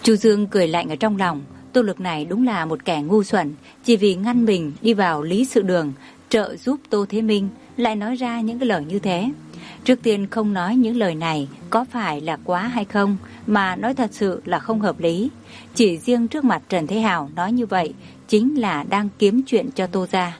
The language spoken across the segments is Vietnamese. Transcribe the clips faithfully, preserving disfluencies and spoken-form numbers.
Chu Dương cười lạnh ở trong lòng. Tô Lực này đúng là một kẻ ngu xuẩn, chỉ vì ngăn mình đi vào Lý Sự Đường trợ giúp Tô Thế Minh lại nói ra những cái lời như thế. Trước tiên không nói những lời này có phải là quá hay không, mà nói thật sự là không hợp lý. Chỉ riêng trước mặt Trần Thế Hào nói như vậy chính là đang kiếm chuyện cho Tô gia.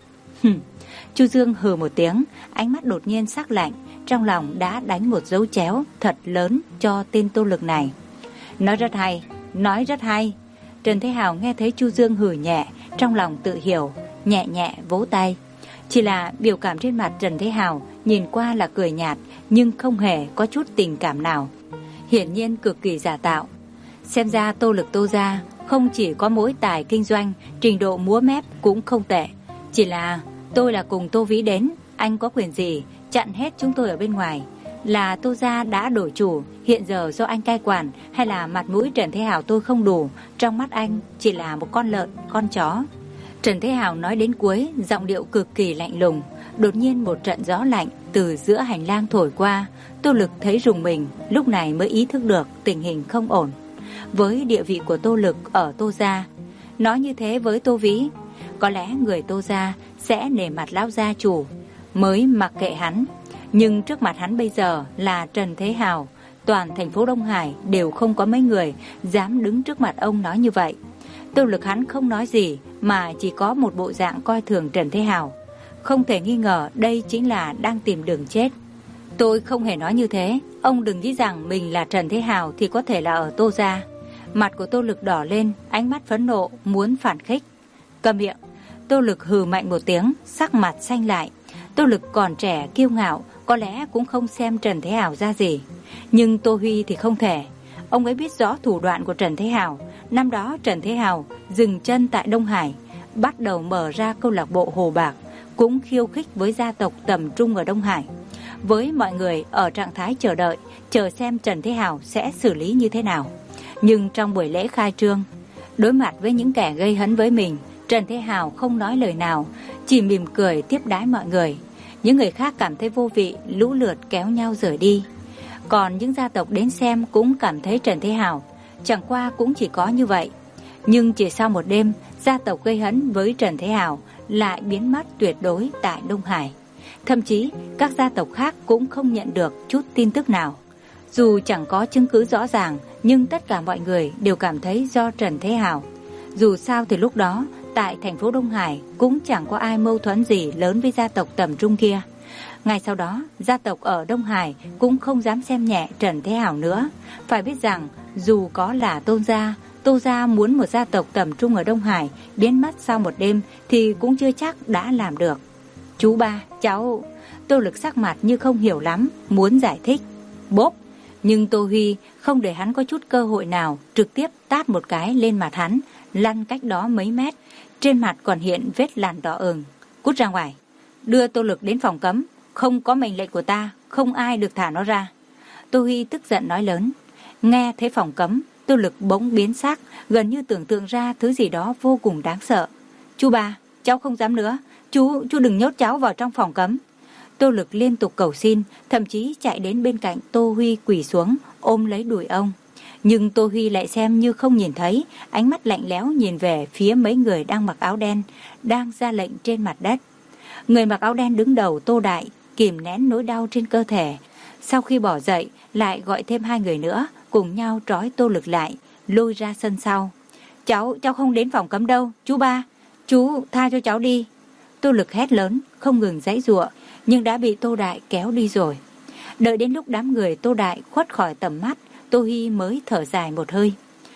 Chu Dương hừ một tiếng, ánh mắt đột nhiên sắc lạnh, trong lòng đã đánh một dấu chéo thật lớn cho tên Tô Lực này. Nói rất hay, nói rất hay. Trần Thế Hào nghe thấy Chu Dương hừ nhẹ, trong lòng tự hiểu, nhẹ nhẹ vỗ tay. Chỉ là biểu cảm trên mặt Trần Thế Hào nhìn qua là cười nhạt, nhưng không hề có chút tình cảm nào, hiển nhiên cực kỳ giả tạo. Xem ra Tô Lực Tô gia không chỉ có mỗi tài kinh doanh, trình độ múa mép cũng không tệ. Chỉ là tôi là cùng Tô Vĩ đến, anh có quyền gì chặn hết chúng tôi ở bên ngoài? Là Tô gia đã đổi chủ, hiện giờ do anh cai quản, hay là mặt mũi Trần Thế Hào tôi không đủ, trong mắt anh chỉ là một con lợn, con chó? Trần Thế Hào nói đến cuối, giọng điệu cực kỳ lạnh lùng. Đột nhiên một trận gió lạnh từ giữa hành lang thổi qua. Tô Lực thấy rùng mình, lúc này mới ý thức được tình hình không ổn. Với địa vị của Tô Lực ở Tô gia, nói như thế với Tô Vĩ, có lẽ người Tô gia sẽ nể mặt lão gia chủ, mới mặc kệ hắn. Nhưng trước mặt hắn bây giờ là Trần Thế Hào, toàn thành phố Đông Hải đều không có mấy người dám đứng trước mặt ông nói như vậy. Tô Lực hắn không nói gì, mà chỉ có một bộ dạng coi thường Trần Thế Hào. Không thể nghi ngờ đây chính là đang tìm đường chết. Tôi không hề nói như thế, ông đừng nghĩ rằng mình là Trần Thế Hào thì có thể là ở Tô gia. Mặt của Tô Lực đỏ lên, ánh mắt phẫn nộ muốn phản khích. Câm miệng. Tô Lực hừ mạnh một tiếng, sắc mặt xanh lại. Tô Lực còn trẻ kiêu ngạo, có lẽ cũng không xem Trần Thế Hào ra gì. Nhưng Tô Huy thì không thể. Ông ấy biết rõ thủ đoạn của Trần Thế Hào. Năm đó Trần Thế Hào dừng chân tại Đông Hải, bắt đầu mở ra câu lạc bộ Hồ Bạc, cũng khiêu khích với gia tộc tầm trung ở Đông Hải. Với mọi người ở trạng thái chờ đợi, chờ xem Trần Thế Hào sẽ xử lý như thế nào. Nhưng trong buổi lễ khai trương, đối mặt với những kẻ gây hấn với mình, Trần Thế Hào không nói lời nào, chỉ mỉm cười tiếp đái mọi người. Những người khác cảm thấy vô vị, lũ lượt kéo nhau rời đi. Còn những gia tộc đến xem cũng cảm thấy Trần Thế Hào chẳng qua cũng chỉ có như vậy. Nhưng chỉ sau một đêm, gia tộc gây hấn với Trần Thế Hào lại biến mất tuyệt đối tại Đông Hải. Thậm chí các gia tộc khác cũng không nhận được chút tin tức nào. Dù chẳng có chứng cứ rõ ràng, nhưng tất cả mọi người đều cảm thấy do Trần Thế Hào. Dù sao thì lúc đó tại thành phố Đông Hải cũng chẳng có ai mâu thuẫn gì lớn với gia tộc tầm trung kia. Ngay sau đó, gia tộc ở Đông Hải cũng không dám xem nhẹ Trần Thế Hào nữa. Phải biết rằng dù có là Tôn gia, Tô gia muốn một gia tộc tầm trung ở Đông Hải biến mất sau một đêm thì cũng chưa chắc đã làm được. Chú ba, cháu... Tô Lực sắc mặt như không hiểu lắm, muốn giải thích. Bốp! Nhưng Tô Huy không để hắn có chút cơ hội nào, trực tiếp tát một cái lên mặt hắn, lăn cách đó mấy mét. Trên mặt còn hiện vết làn đỏ ửng. Cút ra ngoài, đưa Tô Lực đến phòng cấm. Không có mệnh lệnh của ta, không ai được thả nó ra. Tô Huy tức giận nói lớn. Nghe thấy phòng cấm, Tô Lực bỗng biến sắc, gần như tưởng tượng ra thứ gì đó vô cùng đáng sợ. Chú ba, cháu không dám nữa, chú chú đừng nhốt cháu vào trong phòng cấm. Tô Lực liên tục cầu xin, thậm chí chạy đến bên cạnh Tô Huy quỳ xuống, ôm lấy đùi ông. Nhưng Tô Huy lại xem như không nhìn thấy, ánh mắt lạnh lẽo nhìn về phía mấy người đang mặc áo đen, đang ra lệnh trên mặt đất. Người mặc áo đen đứng đầu Tô Đại, kìm nén nỗi đau trên cơ thể. Sau khi bỏ dậy, lại gọi thêm hai người nữa, cùng nhau trói Tô Lực lại, lôi ra sân sau. Cháu, cháu không đến phòng cấm đâu, chú ba, chú tha cho cháu đi. Tô Lực hét lớn, không ngừng giãy giụa, nhưng đã bị Tô Đại kéo đi rồi. Đợi đến lúc đám người Tô Đại khuất khỏi tầm mắt, Tô Hi mới thở dài một hơi.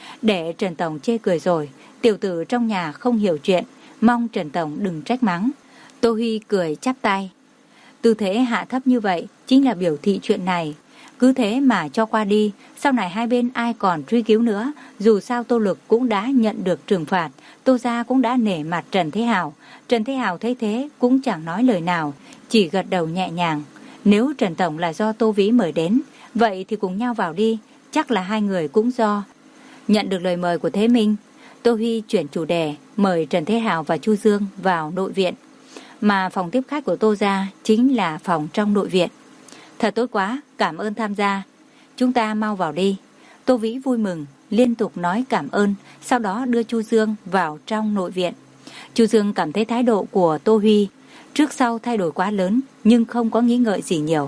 Để Trần Tổng chê cười rồi, tiểu tử trong nhà không hiểu chuyện, mong Trần Tổng đừng trách mắng. Tô Hi cười chắp tay. Tư thế hạ thấp như vậy chính là biểu thị chuyện này. Cứ thế mà cho qua đi, sau này hai bên ai còn truy cứu nữa. Dù sao Tô Lực cũng đã nhận được trừng phạt, Tô gia cũng đã nể mặt Trần Thế Hào. Trần Thế Hào thấy thế cũng chẳng nói lời nào, chỉ gật đầu nhẹ nhàng. Nếu Trần Tổng là do Tô Vĩ mời đến, vậy thì cùng nhau vào đi, chắc là hai người cũng do. Nhận được lời mời của Thế Minh, Tô Huy chuyển chủ đề, mời Trần Thế Hào và Chu Dương vào nội viện. Mà phòng tiếp khách của Tô gia chính là phòng trong nội viện. Thật tốt quá, cảm ơn tham gia. Chúng ta mau vào đi. Tô Vĩ vui mừng, liên tục nói cảm ơn, sau đó đưa Chu Dương vào trong nội viện. Chu Dương cảm thấy thái độ của Tô Huy trước sau thay đổi quá lớn, nhưng không có nghĩ ngợi gì nhiều.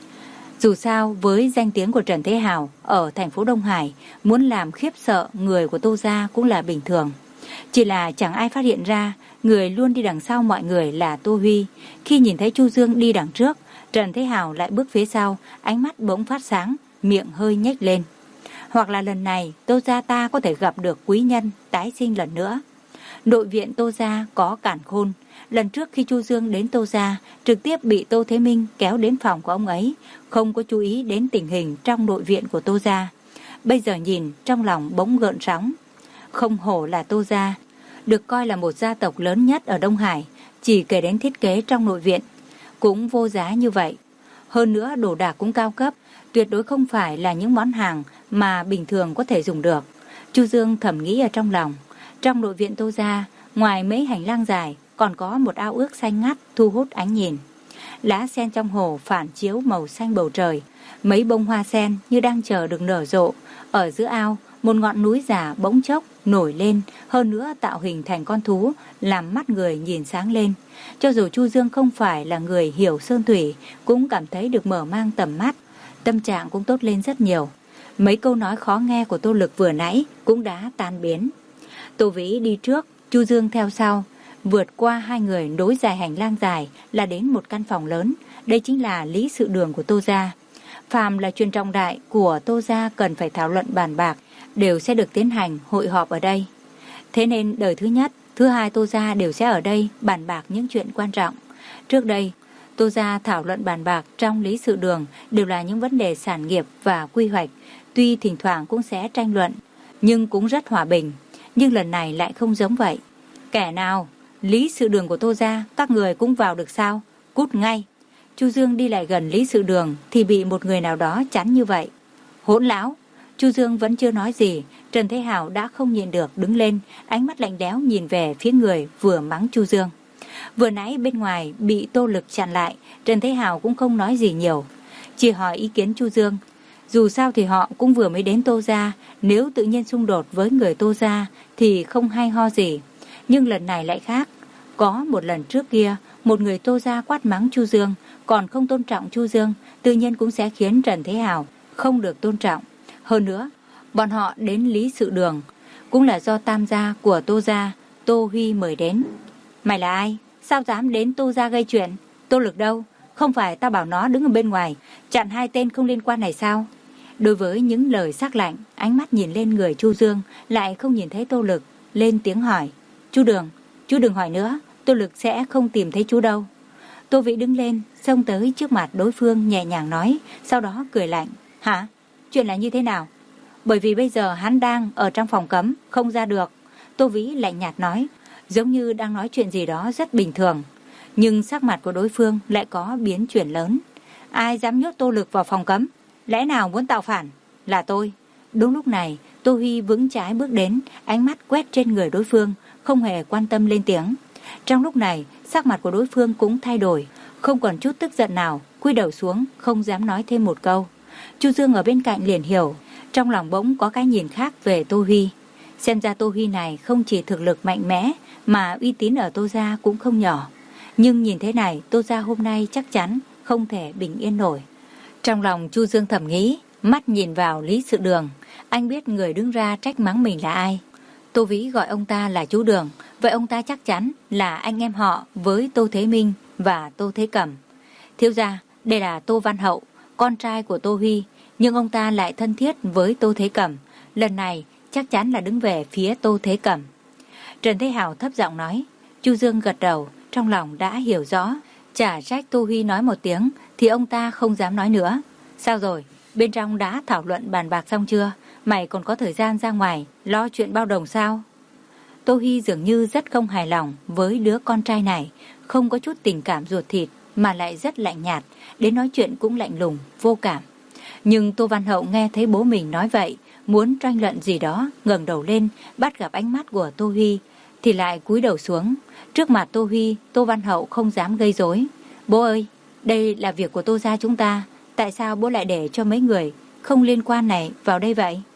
Dù sao, với danh tiếng của Trần Thế Hào ở thành phố Đông Hải, muốn làm khiếp sợ người của Tô gia cũng là bình thường. Chỉ là chẳng ai phát hiện ra, người luôn đi đằng sau mọi người là Tô Huy. Khi nhìn thấy Chu Dương đi đằng trước, Trần Thế Hào lại bước phía sau, ánh mắt bỗng phát sáng, miệng hơi nhếch lên. Hoặc là lần này Tô gia ta có thể gặp được quý nhân tái sinh lần nữa. Nội viện Tô gia có cản khôn. Lần trước khi Chu Dương đến Tô gia, trực tiếp bị Tô Thế Minh kéo đến phòng của ông ấy, không có chú ý đến tình hình trong nội viện của Tô gia. Bây giờ nhìn, trong lòng bỗng gợn sóng. Không hổ là Tô gia, được coi là một gia tộc lớn nhất ở Đông Hải, chỉ kể đến thiết kế trong nội viện cũng vô giá như vậy. Hơn nữa đồ đạc cũng cao cấp, tuyệt đối không phải là những món hàng mà bình thường có thể dùng được. Chu Dương thầm nghĩ ở trong lòng. Trong nội viện Tô gia, ngoài mấy hành lang dài, còn có một ao ước xanh ngắt thu hút ánh nhìn. Lá sen trong hồ phản chiếu màu xanh bầu trời, mấy bông hoa sen như đang chờ được nở rộ. Ở giữa ao, một ngọn núi già bỗng chốc nổi lên, hơn nữa tạo hình thành con thú, làm mắt người nhìn sáng lên. Cho dù Chu Dương không phải là người hiểu sơn thủy, cũng cảm thấy được mở mang tầm mắt, tâm trạng cũng tốt lên rất nhiều. Mấy câu nói khó nghe của Tô Lực vừa nãy cũng đã tan biến. Tô Vĩ đi trước, Chu Dương theo sau. Vượt qua hai người nối dài hành lang dài là đến một căn phòng lớn. Đây chính là lý sự đường của Tô gia. Phàm là chuyện trọng đại của Tô gia cần phải thảo luận bàn bạc, đều sẽ được tiến hành hội họp ở đây. Thế nên đời thứ nhất, thứ hai Tô gia đều sẽ ở đây bàn bạc những chuyện quan trọng. Trước đây, Tô gia thảo luận bàn bạc trong lý sự đường đều là những vấn đề sản nghiệp và quy hoạch. Tuy thỉnh thoảng cũng sẽ tranh luận, nhưng cũng rất hòa bình. Nhưng lần này lại không giống vậy. Kẻ nào? Lý sự đường của Tô gia, các người cũng vào được sao? Cút ngay! Chu Dương đi lại gần lý sự đường thì bị một người nào đó chắn như vậy. Hỗn láo! Chu Dương vẫn chưa nói gì, Trần Thế Hào đã không nhịn được đứng lên, ánh mắt lạnh lẽo nhìn về phía người vừa mắng Chu Dương. Vừa nãy bên ngoài bị Tô Lực chặn lại, Trần Thế Hào cũng không nói gì nhiều, chỉ hỏi ý kiến Chu Dương. Dù sao thì họ cũng vừa mới đến Tô gia, nếu tự nhiên xung đột với người Tô gia thì không hay ho gì. Nhưng lần này lại khác. Có một lần trước kia, một người Tô gia quát mắng Chu Dương, còn không tôn trọng Chu Dương, tự nhiên cũng sẽ khiến Trần Thế Hào không được tôn trọng. Hơn nữa, bọn họ đến lý sự đường cũng là do tam gia của Tô gia, Tô Huy mời đến. Mày là ai? Sao dám đến Tô gia gây chuyện? Tô Lực đâu? Không phải tao bảo nó đứng ở bên ngoài chặn hai tên không liên quan này sao? Đối với những lời sắc lạnh, ánh mắt nhìn lên người Chu Dương, lại không nhìn thấy Tô Lực, lên tiếng hỏi. Chu Đường, chú đừng hỏi nữa, Tô Lực sẽ không tìm thấy chú đâu. Tô Vĩ đứng lên, xông tới trước mặt đối phương nhẹ nhàng nói, sau đó cười lạnh. Hả? Chuyện là như thế nào? Bởi vì bây giờ hắn đang ở trong phòng cấm, không ra được. Tô Vĩ lạnh nhạt nói, giống như đang nói chuyện gì đó rất bình thường. Nhưng sắc mặt của đối phương lại có biến chuyển lớn. Ai dám nhốt Tô Lực vào phòng cấm? Lẽ nào muốn tạo phản? Là tôi. Đúng lúc này, Tô Huy vững trái bước đến, ánh mắt quét trên người đối phương, không hề quan tâm lên tiếng. Trong lúc này, sắc mặt của đối phương cũng thay đổi, không còn chút tức giận nào, cúi đầu xuống, không dám nói thêm một câu. Chu Dương ở bên cạnh liền hiểu, trong lòng bỗng có cái nhìn khác về Tô Huy. Xem ra Tô Huy này không chỉ thực lực mạnh mẽ, mà uy tín ở Tô gia cũng không nhỏ. Nhưng nhìn thế này, Tô gia hôm nay chắc chắn không thể bình yên nổi. Trong lòng Chu Dương thầm nghĩ, mắt nhìn vào Lý Sự Đường, anh biết người đứng ra trách mắng mình là ai. Tô Vĩ gọi ông ta là chú Đường, vậy ông ta chắc chắn là anh em họ với Tô Thế Minh và Tô Thế Cẩm. Thiếu gia, đây là Tô Văn Hậu, con trai của Tô Huy, nhưng ông ta lại thân thiết với Tô Thế Cẩm, lần này chắc chắn là đứng về phía Tô Thế Cẩm. Trần Thế Hào thấp giọng nói. Chu Dương gật đầu, trong lòng đã hiểu rõ. Chả trách Tô Huy nói một tiếng thì ông ta không dám nói nữa. Sao rồi, bên trong đã thảo luận bàn bạc xong chưa? Mày còn có thời gian ra ngoài lo chuyện bao đồng sao? Tô Huy dường như rất không hài lòng với đứa con trai này, không có chút tình cảm ruột thịt mà lại rất lạnh nhạt, đến nói chuyện cũng lạnh lùng, vô cảm. Nhưng Tô Văn Hậu nghe thấy bố mình nói vậy, muốn tranh luận gì đó, ngẩng đầu lên, bắt gặp ánh mắt của Tô Huy, thì lại cúi đầu xuống. Trước mặt Tô Huy, Tô Văn Hậu không dám gây rối. Bố ơi, đây là việc của Tô gia chúng ta, tại sao bố lại để cho mấy người không liên quan này vào đây vậy?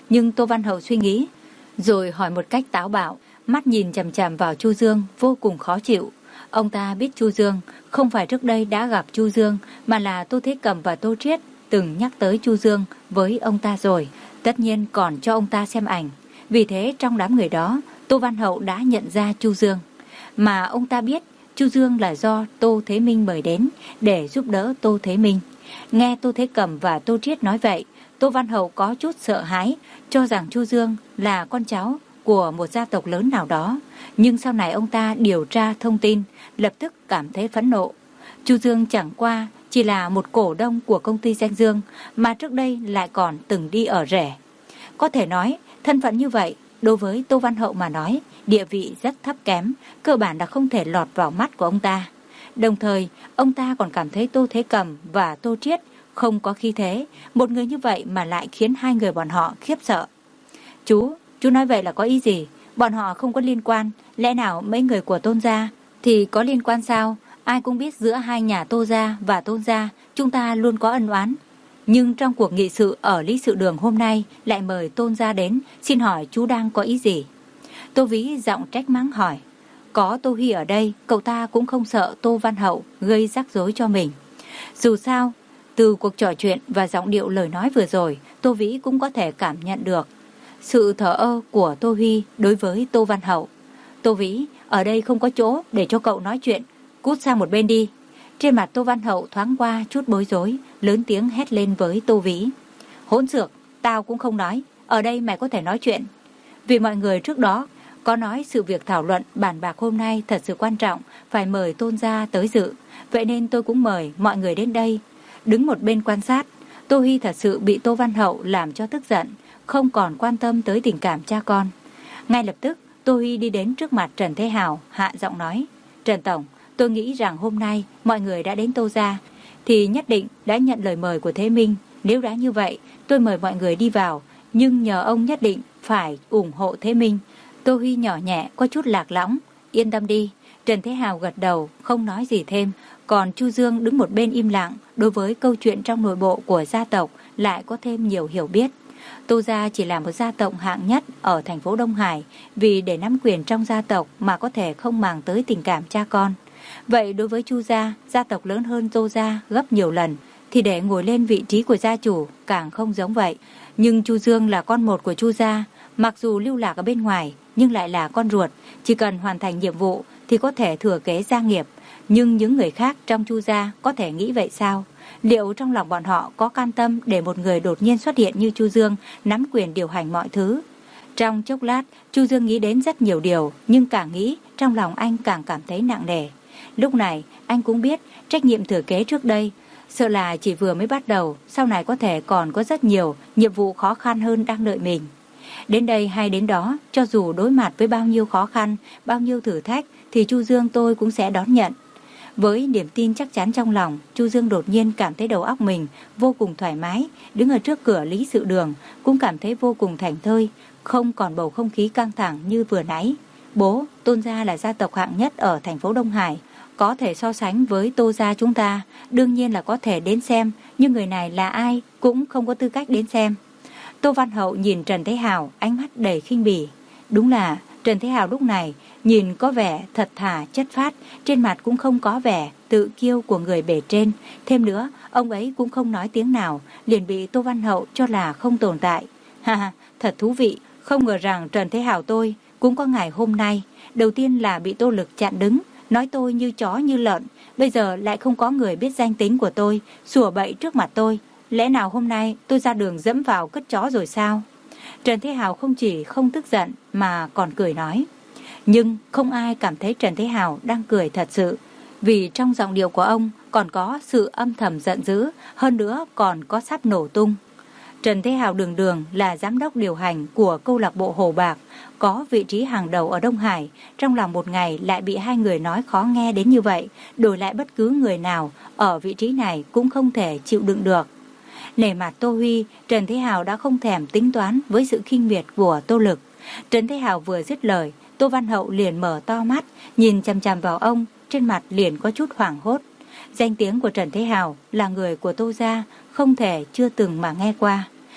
Nhưng Tô Văn Hậu suy nghĩ, rồi hỏi một cách táo bạo, mắt nhìn chằm chằm vào Chu Dương vô cùng khó chịu. Ông ta biết Chu Dương không phải trước đây đã gặp Chu Dương, mà là Tô Thế Cầm và Tô Triết từng nhắc tới Chu Dương với ông ta rồi, tất nhiên còn cho ông ta xem ảnh. Vì thế trong đám người đó, Tô Văn Hậu đã nhận ra Chu Dương. Mà ông ta biết Chu Dương là do Tô Thế Minh mời đến để giúp đỡ Tô Thế Minh. Nghe Tô Thế Cầm và Tô Triết nói vậy, Tô Văn Hậu có chút sợ hãi, cho rằng Chu Dương là con cháu của một gia tộc lớn nào đó. Nhưng sau này ông ta điều tra thông tin, lập tức cảm thấy phẫn nộ. Chu Dương chẳng qua chỉ là một cổ đông của công ty Danh Dương, mà trước đây lại còn từng đi ở rể. Có thể nói, thân phận như vậy, đối với Tô Văn Hậu mà nói, địa vị rất thấp kém, cơ bản là không thể lọt vào mắt của ông ta. Đồng thời, ông ta còn cảm thấy Tô Thế Cầm và Tô Triết không có khí thế, một người như vậy mà lại khiến hai người bọn họ khiếp sợ. Chú, chú nói vậy là có ý gì? Bọn họ không có liên quan, lẽ nào mấy người của Tôn gia thì có liên quan sao? Ai cũng biết giữa hai nhà Tô gia và Tôn gia chúng ta luôn có ân oán. Nhưng trong cuộc nghị sự ở Lý Sự Đường hôm nay lại mời Tôn gia đến, xin hỏi chú đang có ý gì? Tô Vĩ giọng trách mắng hỏi. Có Tô Huy ở đây, cậu ta cũng không sợ Tô Văn Hậu gây rắc rối cho mình. Dù sao, từ cuộc trò chuyện và giọng điệu lời nói vừa rồi, Tô Vĩ cũng có thể cảm nhận được sự thờ ơ của Tô Huy đối với Tô Văn Hậu. Tô Vĩ, ở đây không có chỗ để cho cậu nói chuyện, cút sang một bên đi. Trên mặt Tô Văn Hậu thoáng qua chút bối rối, lớn tiếng hét lên với Tô Vĩ. Hỗn xược, tao cũng không nói, ở đây mày có thể nói chuyện. Vì mọi người trước đó có nói sự việc thảo luận bàn bạc hôm nay thật sự quan trọng, phải mời Tôn gia tới dự. Vậy nên tôi cũng mời mọi người đến đây, đứng một bên quan sát. Tô Huy thật sự bị Tô Văn Hậu làm cho tức giận, không còn quan tâm tới tình cảm cha con. Ngay lập tức, Tô Huy đi đến trước mặt Trần Thế Hào, hạ giọng nói. Trần Tổng, tôi nghĩ rằng hôm nay mọi người đã đến Tô gia thì nhất định đã nhận lời mời của Thế Minh. Nếu đã như vậy, tôi mời mọi người đi vào, nhưng nhờ ông nhất định phải ủng hộ Thế Minh. Tô Huy nhỏ nhẹ có chút lạc lõng. Yên tâm đi. Trần Thế Hào gật đầu, không nói gì thêm. Còn Chu Dương đứng một bên im lặng, đối với câu chuyện trong nội bộ của gia tộc lại có thêm nhiều hiểu biết. Tô gia chỉ là một gia tộc hạng nhất ở thành phố Đông Hải, vì để nắm quyền trong gia tộc mà có thể không màng tới tình cảm cha con. Vậy đối với Chu gia, gia tộc lớn hơn Tô gia gấp nhiều lần, thì để ngồi lên vị trí của gia chủ càng không giống vậy. Nhưng Chu Dương là con một của Chu gia, mặc dù lưu lạc ở bên ngoài nhưng lại là con ruột, chỉ cần hoàn thành nhiệm vụ thì có thể thừa kế gia nghiệp. Nhưng những người khác trong Chu gia có thể nghĩ vậy sao? Liệu trong lòng bọn họ có can tâm để một người đột nhiên xuất hiện như Chu Dương nắm quyền điều hành mọi thứ? Trong chốc lát, Chu Dương nghĩ đến rất nhiều điều, nhưng càng nghĩ, trong lòng anh càng cảm thấy nặng nề. Lúc này, anh cũng biết trách nhiệm thừa kế trước đây, sợ là chỉ vừa mới bắt đầu, sau này có thể còn có rất nhiều nhiệm vụ khó khăn hơn đang đợi mình. Đến đây hay đến đó, cho dù đối mặt với bao nhiêu khó khăn, bao nhiêu thử thách, thì Chu Dương tôi cũng sẽ đón nhận. Với niềm tin chắc chắn trong lòng, Chu Dương đột nhiên cảm thấy đầu óc mình vô cùng thoải mái, đứng ở trước cửa Lý Sự Đường cũng cảm thấy vô cùng thảnh thơi, không còn bầu không khí căng thẳng như vừa nãy. Bố, Tôn gia là gia tộc hạng nhất ở thành phố Đông Hải, có thể so sánh với Tô gia chúng ta, đương nhiên là có thể đến xem, nhưng người này là ai cũng không có tư cách đến xem. Tô Văn Hậu nhìn Trần Thế Hào, ánh mắt đầy khinh bỉ. Đúng là Trần Thế Hào lúc này nhìn có vẻ thật thà chất phác, trên mặt cũng không có vẻ tự kiêu của người bề trên. Thêm nữa, ông ấy cũng không nói tiếng nào, liền bị Tô Văn Hậu cho là không tồn tại. Ha ha, thật thú vị, không ngờ rằng Trần Thế Hào tôi cũng có ngày hôm nay. Đầu tiên là bị Tô Lực chặn đứng, nói tôi như chó như lợn, bây giờ lại không có người biết danh tính của tôi, sủa bậy trước mặt tôi. Lẽ nào hôm nay tôi ra đường dẫm vào cất chó rồi sao? Trần Thế Hào không chỉ không tức giận mà còn cười nói. Nhưng không ai cảm thấy Trần Thế Hào đang cười thật sự, vì trong giọng điệu của ông còn có sự âm thầm giận dữ, hơn nữa còn có sắp nổ tung. Trần Thế Hào đường đường là giám đốc điều hành của câu lạc bộ Hồ Bạc, có vị trí hàng đầu ở Đông Hải, trong lòng một ngày lại bị hai người nói khó nghe đến như vậy, đổi lại bất cứ người nào ở vị trí này cũng không thể chịu đựng được. Nể mặt Tô Huy, Trần Thế Hào đã không thèm tính toán với sự khinh miệt của Tô Lực. Trần Thế Hào vừa dứt lời, Tô Văn Hậu liền mở to mắt, nhìn chằm chằm vào ông, trên mặt liền có chút hoảng hốt. Danh tiếng của Trần Thế Hào là người của Tô gia, không thể chưa từng mà nghe qua.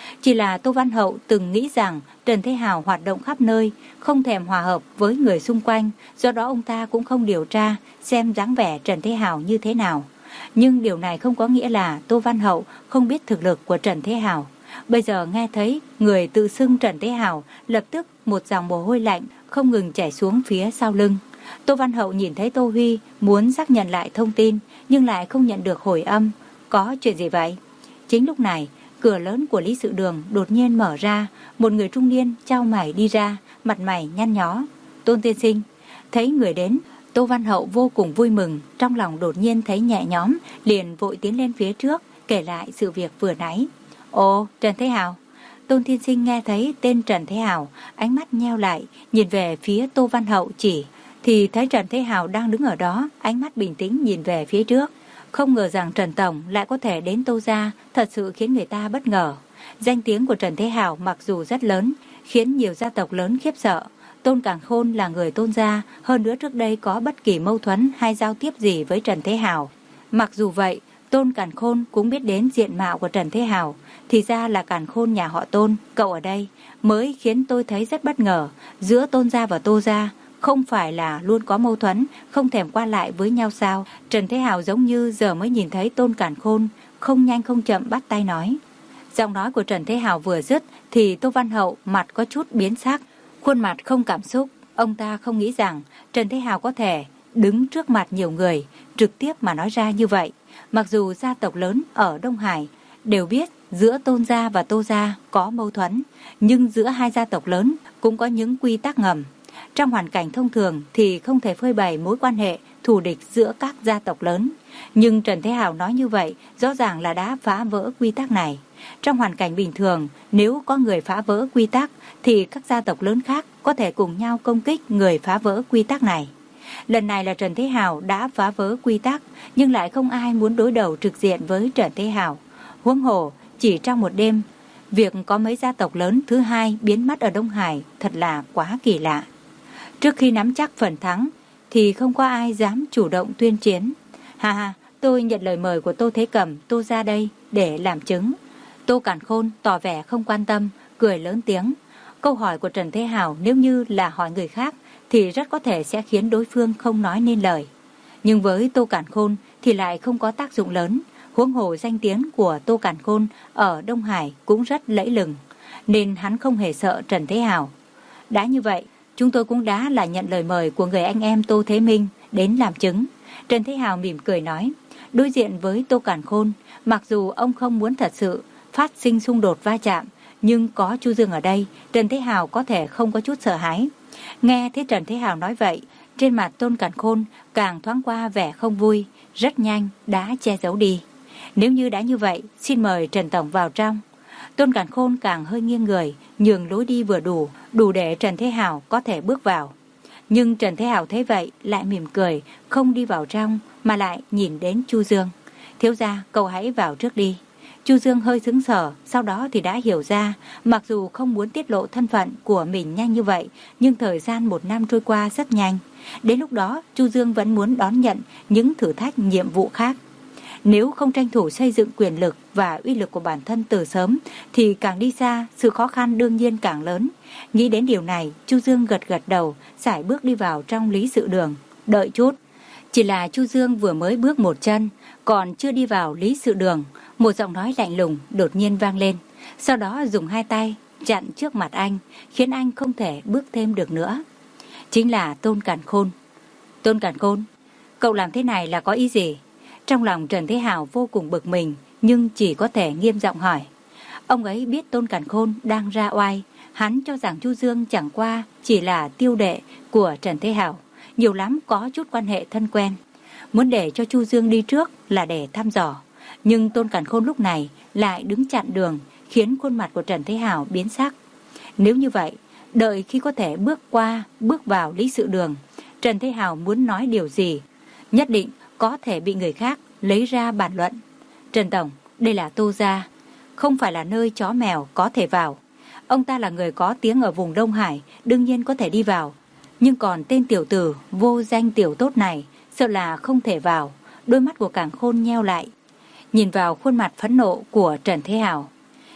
Chỉ là Tô Văn Hậu từng nghĩ rằng Trần Thế Hào hoạt động khắp nơi, không thèm hòa hợp với người xung quanh, do đó ông ta cũng không điều tra xem dáng vẻ Trần Thế Hào như thế nào. Nhưng điều này không có nghĩa là Tô Văn Hậu không biết thực lực của Trần Thế Hào. Bây giờ nghe thấy người tự xưng Trần Thế Hào, lập tức một dòng mồ hôi lạnh không ngừng chảy xuống phía sau lưng. Tô Văn Hậu nhìn thấy Tô Huy muốn xác nhận lại thông tin, nhưng lại không nhận được hồi âm. Có chuyện gì vậy? Chính lúc này, cửa lớn của Lý Sự Đường đột nhiên mở ra, một người trung niên chau mày đi ra, mặt mày nhăn nhó. Tôn tiên sinh. Thấy người đến, Tô Văn Hậu vô cùng vui mừng, trong lòng đột nhiên thấy nhẹ nhõm, liền vội tiến lên phía trước, kể lại sự việc vừa nãy. Ồ, Trần Thế Hào. Tôn tiên sinh nghe thấy tên Trần Thế Hào, ánh mắt nheo lại, nhìn về phía Tô Văn Hậu chỉ, thì thấy Trần Thế Hào đang đứng ở đó, ánh mắt bình tĩnh nhìn về phía trước. Không ngờ rằng Trần Tổng lại có thể đến Tô gia, thật sự khiến người ta bất ngờ. Danh tiếng của Trần Thế Hào mặc dù rất lớn, khiến nhiều gia tộc lớn khiếp sợ. Tôn Càn Khôn là người Tôn gia, hơn nữa trước đây có bất kỳ mâu thuẫn hay giao tiếp gì với Trần Thế Hào. Mặc dù vậy, Tôn Càn Khôn cũng biết đến diện mạo của Trần Thế Hào, thì ra là Càn Khôn nhà họ Tôn, cậu ở đây, mới khiến tôi thấy rất bất ngờ. Giữa Tôn gia và Tô gia, không phải là luôn có mâu thuẫn, không thèm qua lại với nhau sao? Trần Thế Hào giống như giờ mới nhìn thấy Tôn Càn Khôn, không nhanh không chậm bắt tay nói. Giọng nói của Trần Thế Hào vừa dứt thì Tô Văn Hậu mặt có chút biến sắc, khuôn mặt không cảm xúc. Ông ta không nghĩ rằng Trần Thế Hào có thể đứng trước mặt nhiều người, trực tiếp mà nói ra như vậy. Mặc dù gia tộc lớn ở Đông Hải đều biết giữa Tôn gia và Tô gia có mâu thuẫn, nhưng giữa hai gia tộc lớn cũng có những quy tắc ngầm. Trong hoàn cảnh thông thường thì không thể phơi bày mối quan hệ thù địch giữa các gia tộc lớn. Nhưng Trần Thế Hào nói như vậy rõ ràng là đã phá vỡ quy tắc này. Trong hoàn cảnh bình thường, nếu có người phá vỡ quy tắc thì các gia tộc lớn khác có thể cùng nhau công kích người phá vỡ quy tắc này. Lần này là Trần Thế Hào đã phá vỡ quy tắc, nhưng lại không ai muốn đối đầu trực diện với Trần Thế Hào. Huống hồ, chỉ trong một đêm, việc có mấy gia tộc lớn thứ hai biến mất ở Đông Hải thật là quá kỳ lạ. Trước khi nắm chắc phần thắng thì không có ai dám chủ động tuyên chiến. Ha ha, tôi nhận lời mời của Tô Thế Cầm, Tô ra đây để làm chứng. Tô Càn Khôn tỏ vẻ không quan tâm, cười lớn tiếng. Câu hỏi của Trần Thế Hào nếu như là hỏi người khác thì rất có thể sẽ khiến đối phương không nói nên lời. Nhưng với Tô Càn Khôn thì lại không có tác dụng lớn. Huống hồ danh tiếng của Tô Càn Khôn ở Đông Hải cũng rất lẫy lừng, nên hắn không hề sợ Trần Thế Hào. Đã như vậy, chúng tôi cũng đã là nhận lời mời của người anh em Tô Thế Minh đến làm chứng. Trần Thế Hào mỉm cười nói. Đối diện với Tô Càn Khôn, mặc dù ông không muốn thật sự phát sinh xung đột va chạm, nhưng có Chu Dương ở đây, Trần Thế Hào có thể không có chút sợ hãi. Nghe thấy Trần Thế Hào nói vậy, trên mặt Tôn Càn Khôn càng thoáng qua vẻ không vui, rất nhanh đã che giấu đi. Nếu như đã như vậy, xin mời Trần Tổng vào trong. Tôn Càn Khôn càng hơi nghiêng người, nhường lối đi vừa đủ, đủ để Trần Thế Hào có thể bước vào. Nhưng Trần Thế Hào thấy vậy, lại mỉm cười, không đi vào trong, mà lại nhìn đến Chu Dương. Thiếu gia, cậu hãy vào trước đi. Chu Dương hơi sững sờ, sau đó thì đã hiểu ra, mặc dù không muốn tiết lộ thân phận của mình nhanh như vậy, nhưng thời gian một năm trôi qua rất nhanh. Đến lúc đó, Chu Dương vẫn muốn đón nhận những thử thách nhiệm vụ khác. Nếu không tranh thủ xây dựng quyền lực và uy lực của bản thân từ sớm, thì càng đi xa, sự khó khăn đương nhiên càng lớn. Nghĩ đến điều này, Chu Dương gật gật đầu, sải bước đi vào trong Lý Sự Đường. Đợi chút. Chỉ là Chu Dương vừa mới bước một chân, còn chưa đi vào Lý Sự Đường, một giọng nói lạnh lùng đột nhiên vang lên. Sau đó dùng hai tay chặn trước mặt anh, khiến anh không thể bước thêm được nữa. Chính là Tôn Càn Khôn. Tôn Càn Khôn, cậu làm thế này là có ý gì? Trong lòng Trần Thế Hào vô cùng bực mình, nhưng chỉ có thể nghiêm giọng hỏi. Ông ấy biết Tôn Càn Khôn đang ra oai, hắn cho rằng Chu Dương chẳng qua chỉ là tiêu đệ của Trần Thế Hào, nhiều lắm có chút quan hệ thân quen. Muốn để cho Chu Dương đi trước là để thăm dò, nhưng Tôn Càn Khôn lúc này lại đứng chặn đường, khiến khuôn mặt của Trần Thế Hào biến sắc. Nếu như vậy, đợi khi có thể bước qua, bước vào Lý Sự Đường, Trần Thế Hào muốn nói điều gì, nhất định có thể bị người khác lấy ra bàn luận. Trần Tổng, đây là Tô gia, không phải là nơi chó mèo có thể vào. Ông ta là người có tiếng ở vùng Đông Hải, đương nhiên có thể đi vào. Nhưng còn tên tiểu tử vô danh tiểu tốt này, sợ là không thể vào. Đôi mắt của Càn Khôn nheo lại, nhìn vào khuôn mặt phẫn nộ của Trần Thế Hào.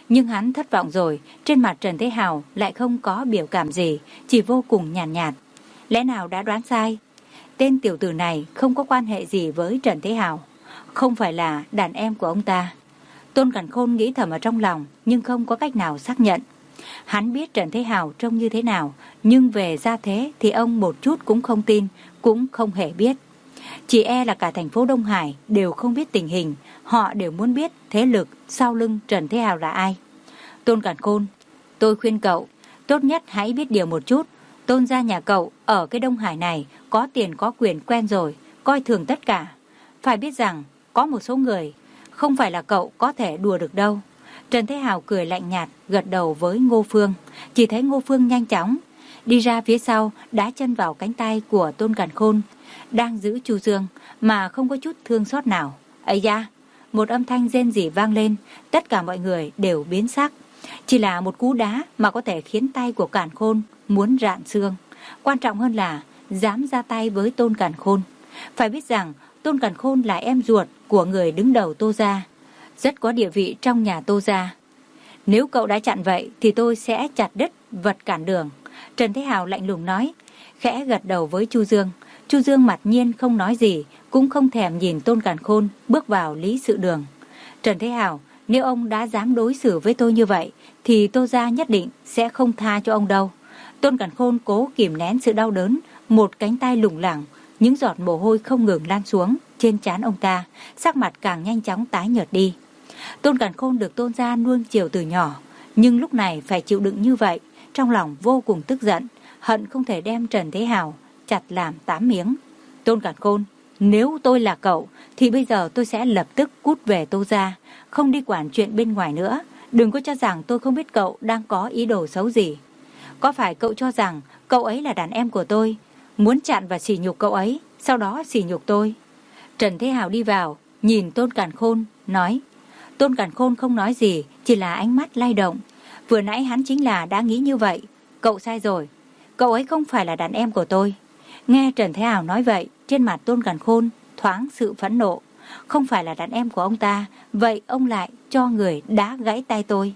Nhưng hắn thất vọng rồi. Trên mặt Trần Thế Hào lại không có biểu cảm gì, chỉ vô cùng nhàn nhạt, nhạt. Lẽ nào đã đoán sai? Tên tiểu tử này không có quan hệ gì với Trần Thế Hào, không phải là đàn em của ông ta. Tôn Càn Khôn nghĩ thầm ở trong lòng, nhưng không có cách nào xác nhận. Hắn biết Trần Thế Hào trông như thế nào, nhưng về gia thế thì ông một chút cũng không tin, cũng không hề biết. Chỉ e là cả thành phố Đông Hải đều không biết tình hình, họ đều muốn biết thế lực sau lưng Trần Thế Hào là ai. Tôn Càn Khôn, tôi khuyên cậu, tốt nhất hãy biết điều một chút. Tôn gia nhà cậu ở cái Đông Hải này có tiền có quyền quen rồi, coi thường tất cả. Phải biết rằng có một số người không phải là cậu có thể đùa được đâu. Trần Thế Hào cười lạnh nhạt, gật đầu với Ngô Phương. Chỉ thấy Ngô Phương nhanh chóng đi ra phía sau, đá chân vào cánh tay của Tôn Càn Khôn đang giữ Chu Dương, mà không có chút thương xót nào. Ấy da! Một âm thanh rên rỉ vang lên, tất cả mọi người đều biến sắc. Chỉ là một cú đá mà có thể khiến tay của Càn Khôn muốn rạn xương. Quan trọng hơn là dám ra tay với Tôn Càn Khôn. Phải biết rằng Tôn Càn Khôn là em ruột của người đứng đầu Tô gia, rất có địa vị trong nhà Tô gia. Nếu cậu đã chặn vậy thì tôi sẽ chặt đứt vật cản đường. Trần Thế Hào lạnh lùng nói, khẽ gật đầu với Chu Dương. Chu Dương mặt nhiên không nói gì, cũng không thèm nhìn Tôn Càn Khôn bước vào lý sự đường. Trần Thế Hào, nếu ông đã dám đối xử với tôi như vậy thì Tô gia nhất định sẽ không tha cho ông đâu. Tôn Càn Khôn cố kìm nén sự đau đớn, một cánh tay lủng lẳng, những giọt mồ hôi không ngừng lan xuống trên trán ông ta, sắc mặt càng nhanh chóng tái nhợt đi. Tôn Càn Khôn được Tôn gia nuông chiều từ nhỏ, nhưng lúc này phải chịu đựng như vậy, trong lòng vô cùng tức giận, hận không thể đem Trần Thế Hào chặt làm tám miếng. Tôn Càn Khôn, nếu tôi là cậu thì bây giờ tôi sẽ lập tức cút về Tô gia, không đi quản chuyện bên ngoài nữa. Đừng có cho rằng tôi không biết cậu đang có ý đồ xấu gì. Có phải cậu cho rằng cậu ấy là đàn em của tôi, muốn chặn và sỉ nhục cậu ấy, sau đó sỉ nhục tôi? Trần Thế Hào đi vào, nhìn Tôn Càn Khôn, nói. Tôn Càn Khôn không nói gì, chỉ là ánh mắt lay động. Vừa nãy hắn chính là đã nghĩ như vậy. Cậu sai rồi, cậu ấy không phải là đàn em của tôi. Nghe Trần Thế Hào nói vậy, trên mặt Tôn Càn Khôn thoáng sự phẫn nộ. Không phải là đàn em của ông ta, vậy ông lại cho người đá gãy tay tôi.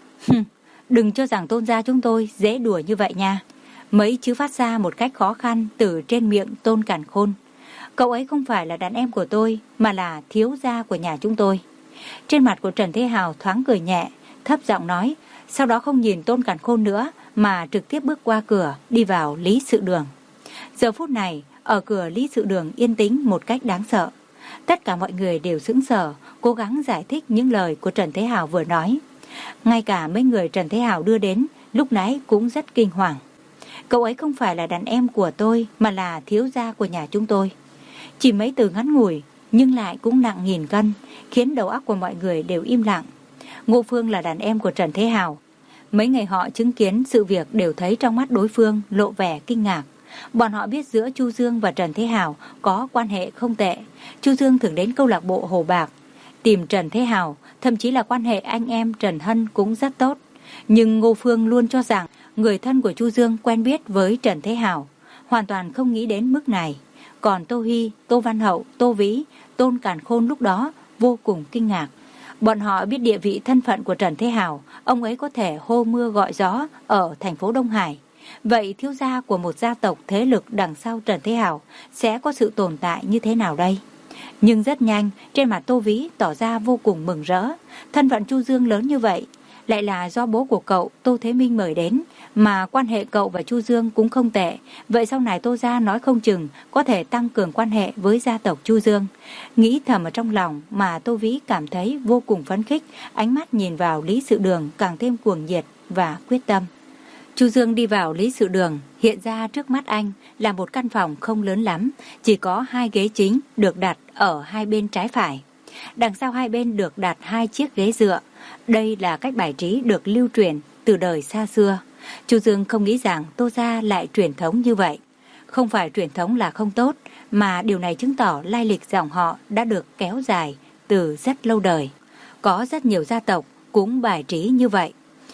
Đừng cho rằng Tôn gia chúng tôi dễ đùa như vậy nha. Mấy chữ phát ra một cách khó khăn từ trên miệng Tôn Càn Khôn. Cậu ấy không phải là đàn em của tôi, mà là thiếu gia của nhà chúng tôi. Trên mặt của Trần Thế Hào thoáng cười nhẹ, thấp giọng nói, sau đó không nhìn Tôn Càn Khôn nữa mà trực tiếp bước qua cửa đi vào lý sự đường. Giờ phút này ở cửa lý sự đường yên tĩnh một cách đáng sợ. Tất cả mọi người đều sững sờ, cố gắng giải thích những lời của Trần Thế Hào vừa nói. Ngay cả mấy người Trần Thế Hào đưa đến lúc nãy cũng rất kinh hoàng. Cậu ấy không phải là đàn em của tôi, mà là thiếu gia của nhà chúng tôi. Chỉ mấy từ ngắn ngủi nhưng lại cũng nặng nghìn cân, khiến đầu óc của mọi người đều im lặng. Ngô Phương là đàn em của Trần Thế Hào. Mấy người họ chứng kiến sự việc đều thấy trong mắt đối phương lộ vẻ kinh ngạc. Bọn họ biết giữa Chu Dương và Trần Thế Hào có quan hệ không tệ. Chu Dương thường đến câu lạc bộ Hồ Bạc tìm Trần Thế Hào, thậm chí là quan hệ anh em Trần Hân cũng rất tốt. Nhưng Ngô Phương luôn cho rằng người thân của Chu Dương quen biết với Trần Thế Hào, hoàn toàn không nghĩ đến mức này. Còn Tô Hy, Tô Văn Hậu, Tô Vĩ, Tôn Càn Khôn lúc đó vô cùng kinh ngạc. Bọn họ biết địa vị thân phận của Trần Thế Hào, ông ấy có thể hô mưa gọi gió ở thành phố Đông Hải. Vậy thiếu gia của một gia tộc thế lực đằng sau Trần Thế Hào sẽ có sự tồn tại như thế nào đây? Nhưng rất nhanh, trên mặt Tô Vĩ tỏ ra vô cùng mừng rỡ. Thân phận Chu Dương lớn như vậy, lại là do bố của cậu Tô Thế Minh mời đến, mà quan hệ cậu và Chu Dương cũng không tệ. Vậy sau này Tô gia nói không chừng có thể tăng cường quan hệ với gia tộc Chu Dương. Nghĩ thầm ở trong lòng mà Tô Vĩ cảm thấy vô cùng phấn khích, ánh mắt nhìn vào lý sự đường càng thêm cuồng nhiệt và quyết tâm. Chu Dương đi vào lý sự đường, hiện ra trước mắt anh là một căn phòng không lớn lắm, chỉ có hai ghế chính được đặt ở hai bên trái phải. Đằng sau hai bên được đặt hai chiếc ghế dựa. Đây là cách bài trí được lưu truyền từ đời xa xưa. Chu Dương không nghĩ rằng Tô gia lại truyền thống như vậy. Không phải truyền thống là không tốt, mà điều này chứng tỏ lai lịch dòng họ đã được kéo dài từ rất lâu đời. Có rất nhiều gia tộc cũng bài trí như vậy.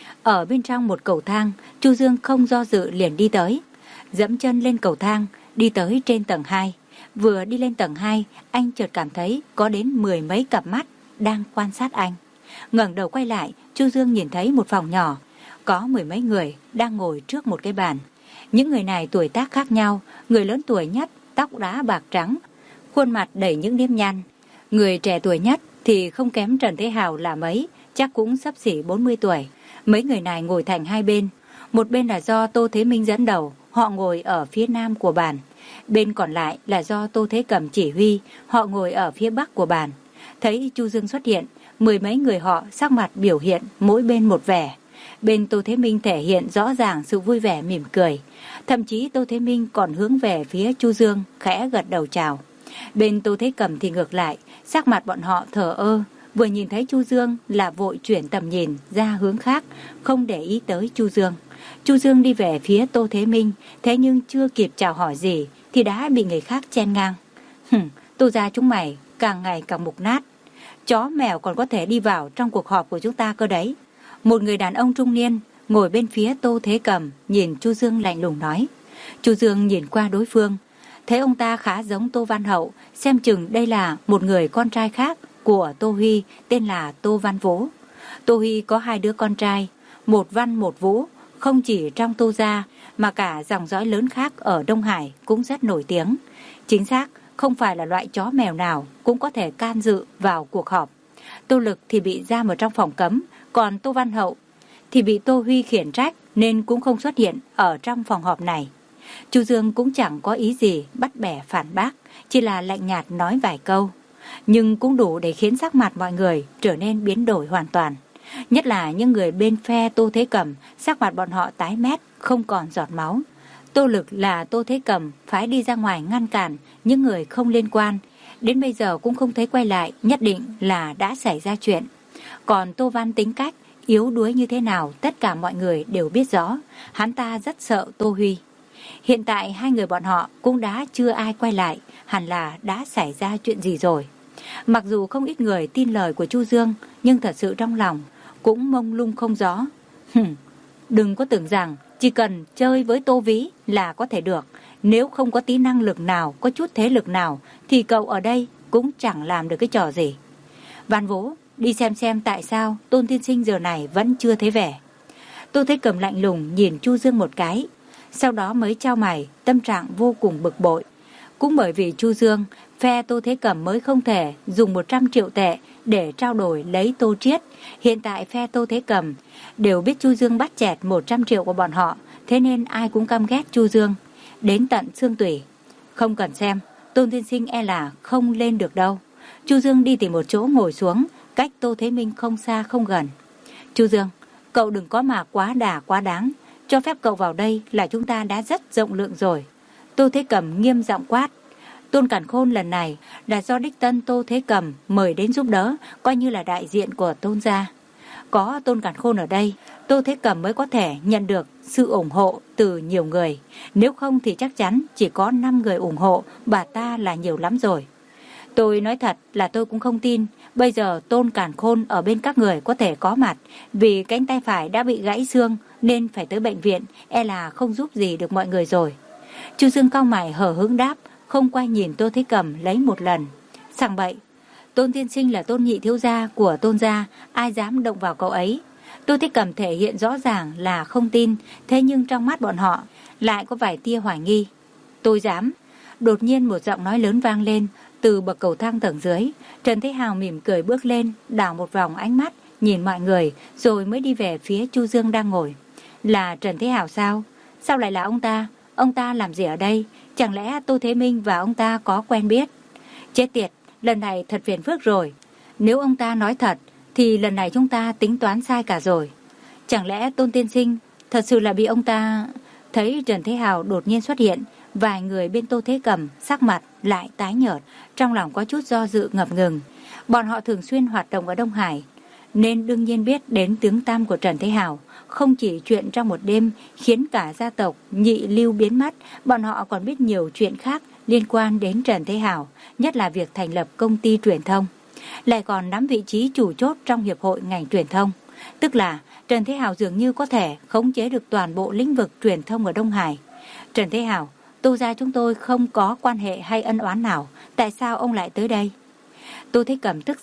Ở bên trong một cầu thang, Chu Dương không do dự liền đi tới. Dẫm chân lên cầu thang, đi tới trên tầng hai. Vừa đi lên tầng hai, anh chợt cảm thấy có đến mười mấy cặp mắt đang quan sát anh. Ngẩng đầu quay lại, Chu Dương nhìn thấy một phòng nhỏ, có mười mấy người đang ngồi trước một cái bàn. Những người này tuổi tác khác nhau, người lớn tuổi nhất tóc đá bạc trắng, khuôn mặt đầy những nếp nhăn. Người trẻ tuổi nhất thì không kém Trần Thế Hào là mấy, chắc cũng xấp xỉ bốn mươi tuổi. Mấy người này ngồi thành hai bên, một bên là do Tô Thế Minh dẫn đầu, họ ngồi ở phía nam của bàn. Bên còn lại là do Tô Thế Cầm chỉ huy, họ ngồi ở phía bắc của bàn. Thấy Chu Dương xuất hiện, mười mấy người họ sắc mặt biểu hiện mỗi bên một vẻ. Bên Tô Thế Minh thể hiện rõ ràng sự vui vẻ mỉm cười. Thậm chí Tô Thế Minh còn hướng về phía Chu Dương, khẽ gật đầu chào. Bên Tô Thế Cầm thì ngược lại, sắc mặt bọn họ thờ ơ, vừa nhìn thấy Chu Dương là vội chuyển tầm nhìn ra hướng khác, không để ý tới Chu Dương. Chu Dương đi về phía Tô Thế Minh, thế nhưng chưa kịp chào hỏi gì thì đã bị người khác chen ngang. Hừm, Tô gia chúng mày càng ngày càng mục nát. Chó mèo còn có thể đi vào trong cuộc họp của chúng ta cơ đấy. Một người đàn ông trung niên ngồi bên phía Tô Thế Cầm nhìn Chu Dương lạnh lùng nói. Chu Dương nhìn qua đối phương, thấy ông ta khá giống Tô Văn Hậu, xem chừng đây là một người con trai khác của Tô Huy, tên là Tô Văn Vũ. Tô Huy có hai đứa con trai, một Văn một Vũ, không chỉ trong Tô gia mà cả dòng dõi lớn khác ở Đông Hải cũng rất nổi tiếng. Chính xác, không phải là loại chó mèo nào cũng có thể can dự vào cuộc họp. Tô Lực thì bị giam ở trong phòng cấm, còn Tô Văn Hậu thì bị Tô Huy khiển trách nên cũng không xuất hiện ở trong phòng họp này. Chu Dương cũng chẳng có ý gì bắt bẻ phản bác, chỉ là lạnh nhạt nói vài câu, nhưng cũng đủ để khiến sắc mặt mọi người trở nên biến đổi hoàn toàn. Nhất là những người bên phe Tô Thế Cầm, sắc mặt bọn họ tái mét, không còn giọt máu. Tô Lực là Tô Thế Cầm phái đi ra ngoài ngăn cản những người không liên quan, đến bây giờ cũng không thấy quay lại, nhất định là đã xảy ra chuyện. Còn Tô Văn tính cách yếu đuối như thế nào tất cả mọi người đều biết rõ, hắn ta rất sợ Tô Huy. Hiện tại hai người bọn họ cũng đã chưa ai quay lại, hẳn là đã xảy ra chuyện gì rồi. Mặc dù không ít người tin lời của Chu Dương, nhưng thật sự trong lòng cũng mông lung không rõ. Hừm, đừng có tưởng rằng chỉ cần chơi với Tô Vĩ là có thể được. Nếu không có tí năng lực nào, có chút thế lực nào, thì cậu ở đây cũng chẳng làm được cái trò gì. Văn Vũ, đi xem xem tại sao Tôn tiên sinh giờ này vẫn chưa thấy vẻ. Tô Thế Cầm lạnh lùng nhìn Chu Dương một cái, sau đó mới chau mày, tâm trạng vô cùng bực bội. Cũng bởi vì Chu Dương, phe Tô Thế Cầm mới không thể dùng một trăm triệu tệ để trao đổi lấy Tô Triết. Hiện tại phe Tô Thế Cầm đều biết Chu Dương bắt chẹt một trăm triệu của bọn họ, thế nên ai cũng căm ghét Chu Dương đến tận xương tủy. Không cần xem, Tôn tiên sinh e là không lên được đâu. Chu Dương đi tìm một chỗ ngồi xuống, cách Tô Thế Minh không xa không gần. Chu Dương, cậu đừng có mà quá đà quá đáng, cho phép cậu vào đây là chúng ta đã rất rộng lượng rồi. Tô Thế Cầm nghiêm giọng quát. Tôn Càn Khôn lần này là do đích thân Tô Thế Cầm mời đến giúp đỡ, coi như là đại diện của Tôn gia. Có Tôn Càn Khôn ở đây, Tô Thế Cầm mới có thể nhận được sự ủng hộ từ nhiều người. Nếu không thì chắc chắn chỉ có năm người ủng hộ, bà ta là nhiều lắm rồi. Tôi nói thật là tôi cũng không tin bây giờ Tôn Càn Khôn ở bên các người có thể có mặt, vì cánh tay phải đã bị gãy xương nên phải tới bệnh viện, e là không giúp gì được mọi người rồi. Chu Dương cau mày hờ hững đáp, không quay nhìn Tô Thế Cầm lấy một lần. Sằng bậy, Tôn tiên sinh là Tôn nhị thiếu gia của Tôn gia, ai dám động vào cậu ấy. Tô Thế Cầm thể hiện rõ ràng là không tin, thế nhưng trong mắt bọn họ lại có vài tia hoài nghi. Tôi dám. Đột nhiên một giọng nói lớn vang lên từ bậc cầu thang tầng dưới. Trần Thế Hào mỉm cười bước lên, đảo một vòng ánh mắt nhìn mọi người, rồi mới đi về phía Chu Dương đang ngồi. Là Trần Thế Hào sao? Sao lại là ông ta? Ông ta làm gì ở đây? Chẳng lẽ Tô Thế Minh và ông ta có quen biết? Chết tiệt, lần này thật phiền phức rồi. Nếu ông ta nói thật thì lần này chúng ta tính toán sai cả rồi. Chẳng lẽ Tôn tiên sinh thật sự là bị ông ta... Thấy Trần Thế Hào đột nhiên xuất hiện, vài người bên Tô Thế Cầm sắc mặt lại tái nhợt, trong lòng có chút do dự ngập ngừng. Bọn họ thường xuyên hoạt động ở Đông Hải nên đương nhiên biết đến tiếng tăm của Trần Thế Hào. Không chỉ chuyện trong một đêm khiến cả gia tộc Nhị Lưu biến mất, bọn họ còn biết nhiều chuyện khác liên quan đến Trần Thế Hào, nhất là việc thành lập công ty truyền thông, lại còn nắm vị trí chủ chốt trong hiệp hội ngành truyền thông. Tức là Trần Thế Hào dường như có thể khống chế được toàn bộ lĩnh vực truyền thông ở Đông Hải. Trần Thế Hào, Tô gia chúng tôi không có quan hệ hay ân oán nào, tại sao ông lại tới đây? Tô Thế Cầm tức giận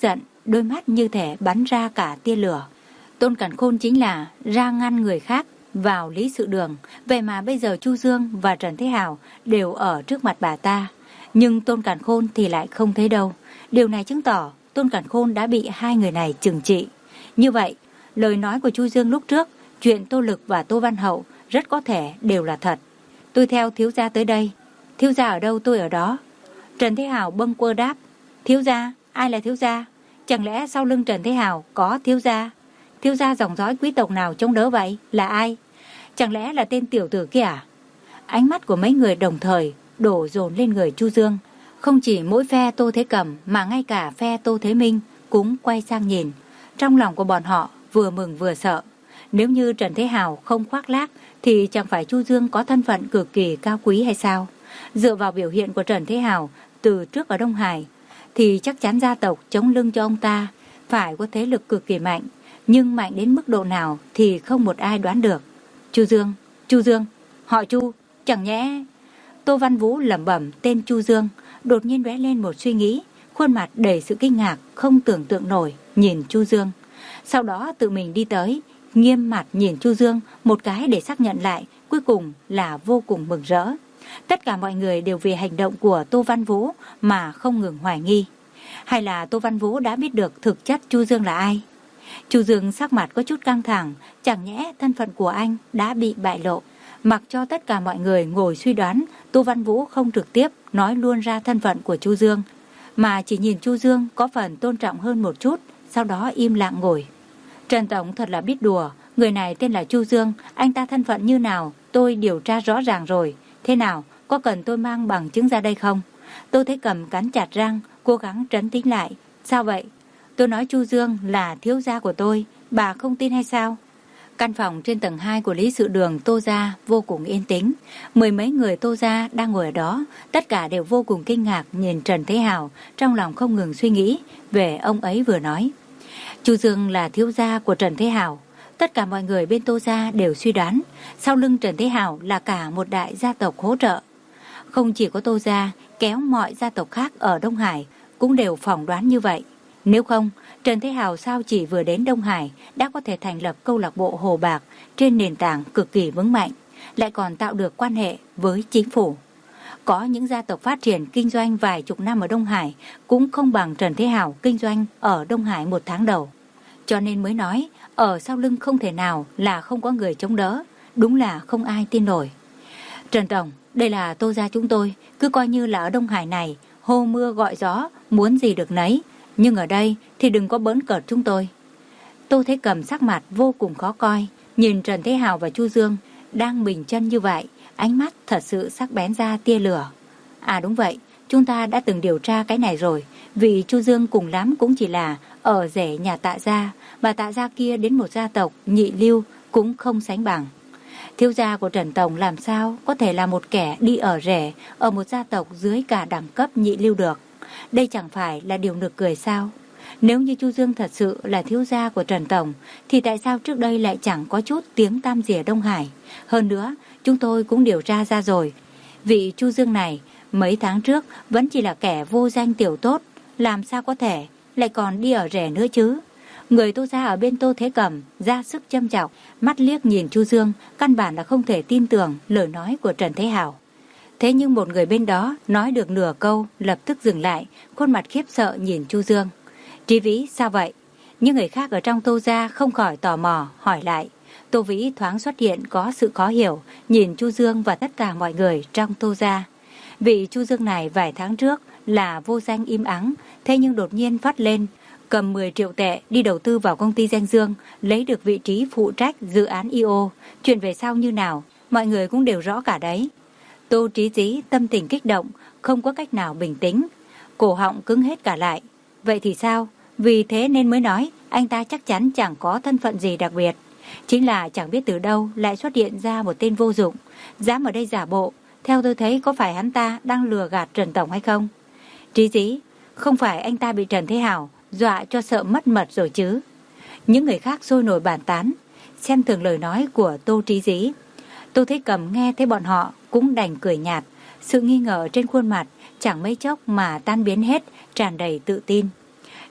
đôi mắt như thể bắn ra cả tia lửa. Tôn Càn Khôn chính là ra ngăn người khác vào lý sự đường, vậy mà bây giờ Chu Dương và Trần Thế Hào đều ở trước mặt bà ta, nhưng Tôn Càn Khôn thì lại không thấy đâu. Điều này chứng tỏ Tôn Càn Khôn đã bị hai người này trừng trị. Như vậy, lời nói của Chu Dương lúc trước, chuyện Tô Lực và Tô Văn Hậu rất có thể đều là thật. Tôi theo thiếu gia tới đây. Thiếu gia ở đâu tôi ở đó. Trần Thế Hào bâng quơ đáp. Thiếu gia? Ai là thiếu gia? Chẳng lẽ sau lưng Trần Thế Hào có thiếu gia? Thiếu gia dòng dõi quý tộc nào chống đỡ vậy? Là ai? Chẳng lẽ là tên tiểu tử kia à? Ánh mắt của mấy người đồng thời đổ dồn lên người Chu Dương. Không chỉ mỗi phe Tô Thế Cầm mà ngay cả phe Tô Thế Minh cũng quay sang nhìn. Trong lòng của bọn họ vừa mừng vừa sợ. Nếu như Trần Thế Hào không khoác lác thì chẳng phải Chu Dương có thân phận cực kỳ cao quý hay sao? Dựa vào biểu hiện của Trần Thế Hào từ trước ở Đông Hải thì chắc chắn gia tộc chống lưng cho ông ta phải có thế lực cực kỳ mạnh, nhưng mạnh đến mức độ nào thì không một ai đoán được. Chu Dương, Chu Dương, họ Chu, chẳng nhẽ... Tô Văn Vũ lẩm bẩm tên Chu Dương, đột nhiên lóe lên một suy nghĩ, khuôn mặt đầy sự kinh ngạc không tưởng tượng nổi nhìn Chu Dương. Sau đó tự mình đi tới, nghiêm mặt nhìn Chu Dương một cái để xác nhận lại, cuối cùng là vô cùng mừng rỡ. Tất cả mọi người đều vì hành động của Tô Văn Vũ mà không ngừng hoài nghi. Hay là Tô Văn Vũ đã biết được thực chất Chu Dương là ai? Chu Dương sắc mặt có chút căng thẳng, chẳng nhẽ thân phận của anh đã bị bại lộ. Mặc cho tất cả mọi người ngồi suy đoán, Tô Văn Vũ không trực tiếp nói luôn ra thân phận của Chu Dương, mà chỉ nhìn Chu Dương có phần tôn trọng hơn một chút, sau đó im lặng ngồi. Trần Tổng thật là biết đùa, người này tên là Chu Dương, anh ta thân phận như nào tôi điều tra rõ ràng rồi. Thế nào, có cần tôi mang bằng chứng ra đây không? Tôi thấy Cầm cắn chặt răng, cố gắng trấn tĩnh lại. Sao vậy? Tôi nói Chu Dương là thiếu gia của tôi, bà không tin hay sao? Căn phòng trên tầng hai của lý sự đường Tô gia vô cùng yên tĩnh. Mười mấy người Tô gia đang ngồi ở đó, tất cả đều vô cùng kinh ngạc nhìn Trần Thế Hào, trong lòng không ngừng suy nghĩ về ông ấy vừa nói. Chu Dương là thiếu gia của Trần Thế Hào. Tất cả mọi người bên Tô gia đều suy đoán, sau lưng Trần Thế Hào là cả một đại gia tộc hỗ trợ. Không chỉ có Tô gia, kéo mọi gia tộc khác ở Đông Hải cũng đều phỏng đoán như vậy. Nếu không, Trần Thế Hào sao chỉ vừa đến Đông Hải đã có thể thành lập câu lạc bộ Hồ Bạc trên nền tảng cực kỳ vững mạnh, lại còn tạo được quan hệ với chính phủ. Có những gia tộc phát triển kinh doanh vài chục năm ở Đông Hải cũng không bằng Trần Thế Hào kinh doanh ở Đông Hải một tháng đầu. Cho nên mới nói, ở sau lưng không thể nào là không có người chống đỡ, đúng là không ai tin nổi. Trần Tổng, đây là Tô gia chúng tôi, cứ coi như là ở Đông Hải này, hô mưa gọi gió, muốn gì được nấy. Nhưng ở đây thì đừng có bỡn cợt chúng tôi. Tô Thế Cầm sắc mặt vô cùng khó coi, nhìn Trần Thế Hào và Chu Dương đang bình chân như vậy, ánh mắt thật sự sắc bén ra tia lửa. À đúng vậy, chúng ta đã từng điều tra cái này rồi, vì Chu Dương cùng lắm cũng chỉ là ở rể nhà Tạ gia, mà Tạ gia kia đến một gia tộc nhị lưu cũng không sánh bằng. Thiếu gia của Trần Tổng làm sao có thể là một kẻ đi ở rể ở một gia tộc dưới cả đẳng cấp nhị lưu được? Đây chẳng phải là điều nực cười sao? Nếu như Chu Dương thật sự là thiếu gia của Trần Tổng, thì tại sao trước đây lại chẳng có chút tiếng tăm gì ở Đông Hải? Hơn nữa, chúng tôi cũng điều tra ra rồi. Vị Chu Dương này, mấy tháng trước vẫn chỉ là kẻ vô danh tiểu tốt, làm sao có thể, lại còn đi ở rể nữa chứ? Người Tô gia ở bên Tô Thế Cầm ra sức châm chọc, mắt liếc nhìn Chu Dương, căn bản là không thể tin tưởng lời nói của Trần Thế Hào. Thế nhưng một người bên đó nói được nửa câu lập tức dừng lại, khuôn mặt khiếp sợ nhìn Chu Dương. Trí Vĩ sao vậy? Những người khác ở trong Tô gia không khỏi tò mò hỏi lại. Tô Vĩ thoáng xuất hiện có sự khó hiểu, nhìn Chu Dương và tất cả mọi người trong Tô gia. Vị Chu Dương này vài tháng trước là vô danh im ắng, thế nhưng đột nhiên phát lên, cầm mười triệu tệ đi đầu tư vào công ty Danh Dương, lấy được vị trí phụ trách dự án i ô. Chuyện về sau như nào, mọi người cũng đều rõ cả đấy. Tô Trí Dĩ tâm tình kích động, không có cách nào bình tĩnh, cổ họng cứng hết cả lại. Vậy thì sao? Vì thế nên mới nói anh ta chắc chắn chẳng có thân phận gì đặc biệt. Chính là chẳng biết từ đâu lại xuất hiện ra một tên vô dụng, dám ở đây giả bộ. Theo tôi thấy có phải hắn ta đang lừa gạt Trần Tổng hay không? Trí Dĩ, không phải anh ta bị Trần Thế Hào dọa cho sợ mất mật rồi chứ? Những người khác sôi nổi bàn tán, xem thường lời nói của Tô Trí Dĩ. Tô Thế Cầm nghe thấy bọn họ cũng đành cười nhạt, sự nghi ngờ trên khuôn mặt chẳng mấy chốc mà tan biến hết, tràn đầy tự tin.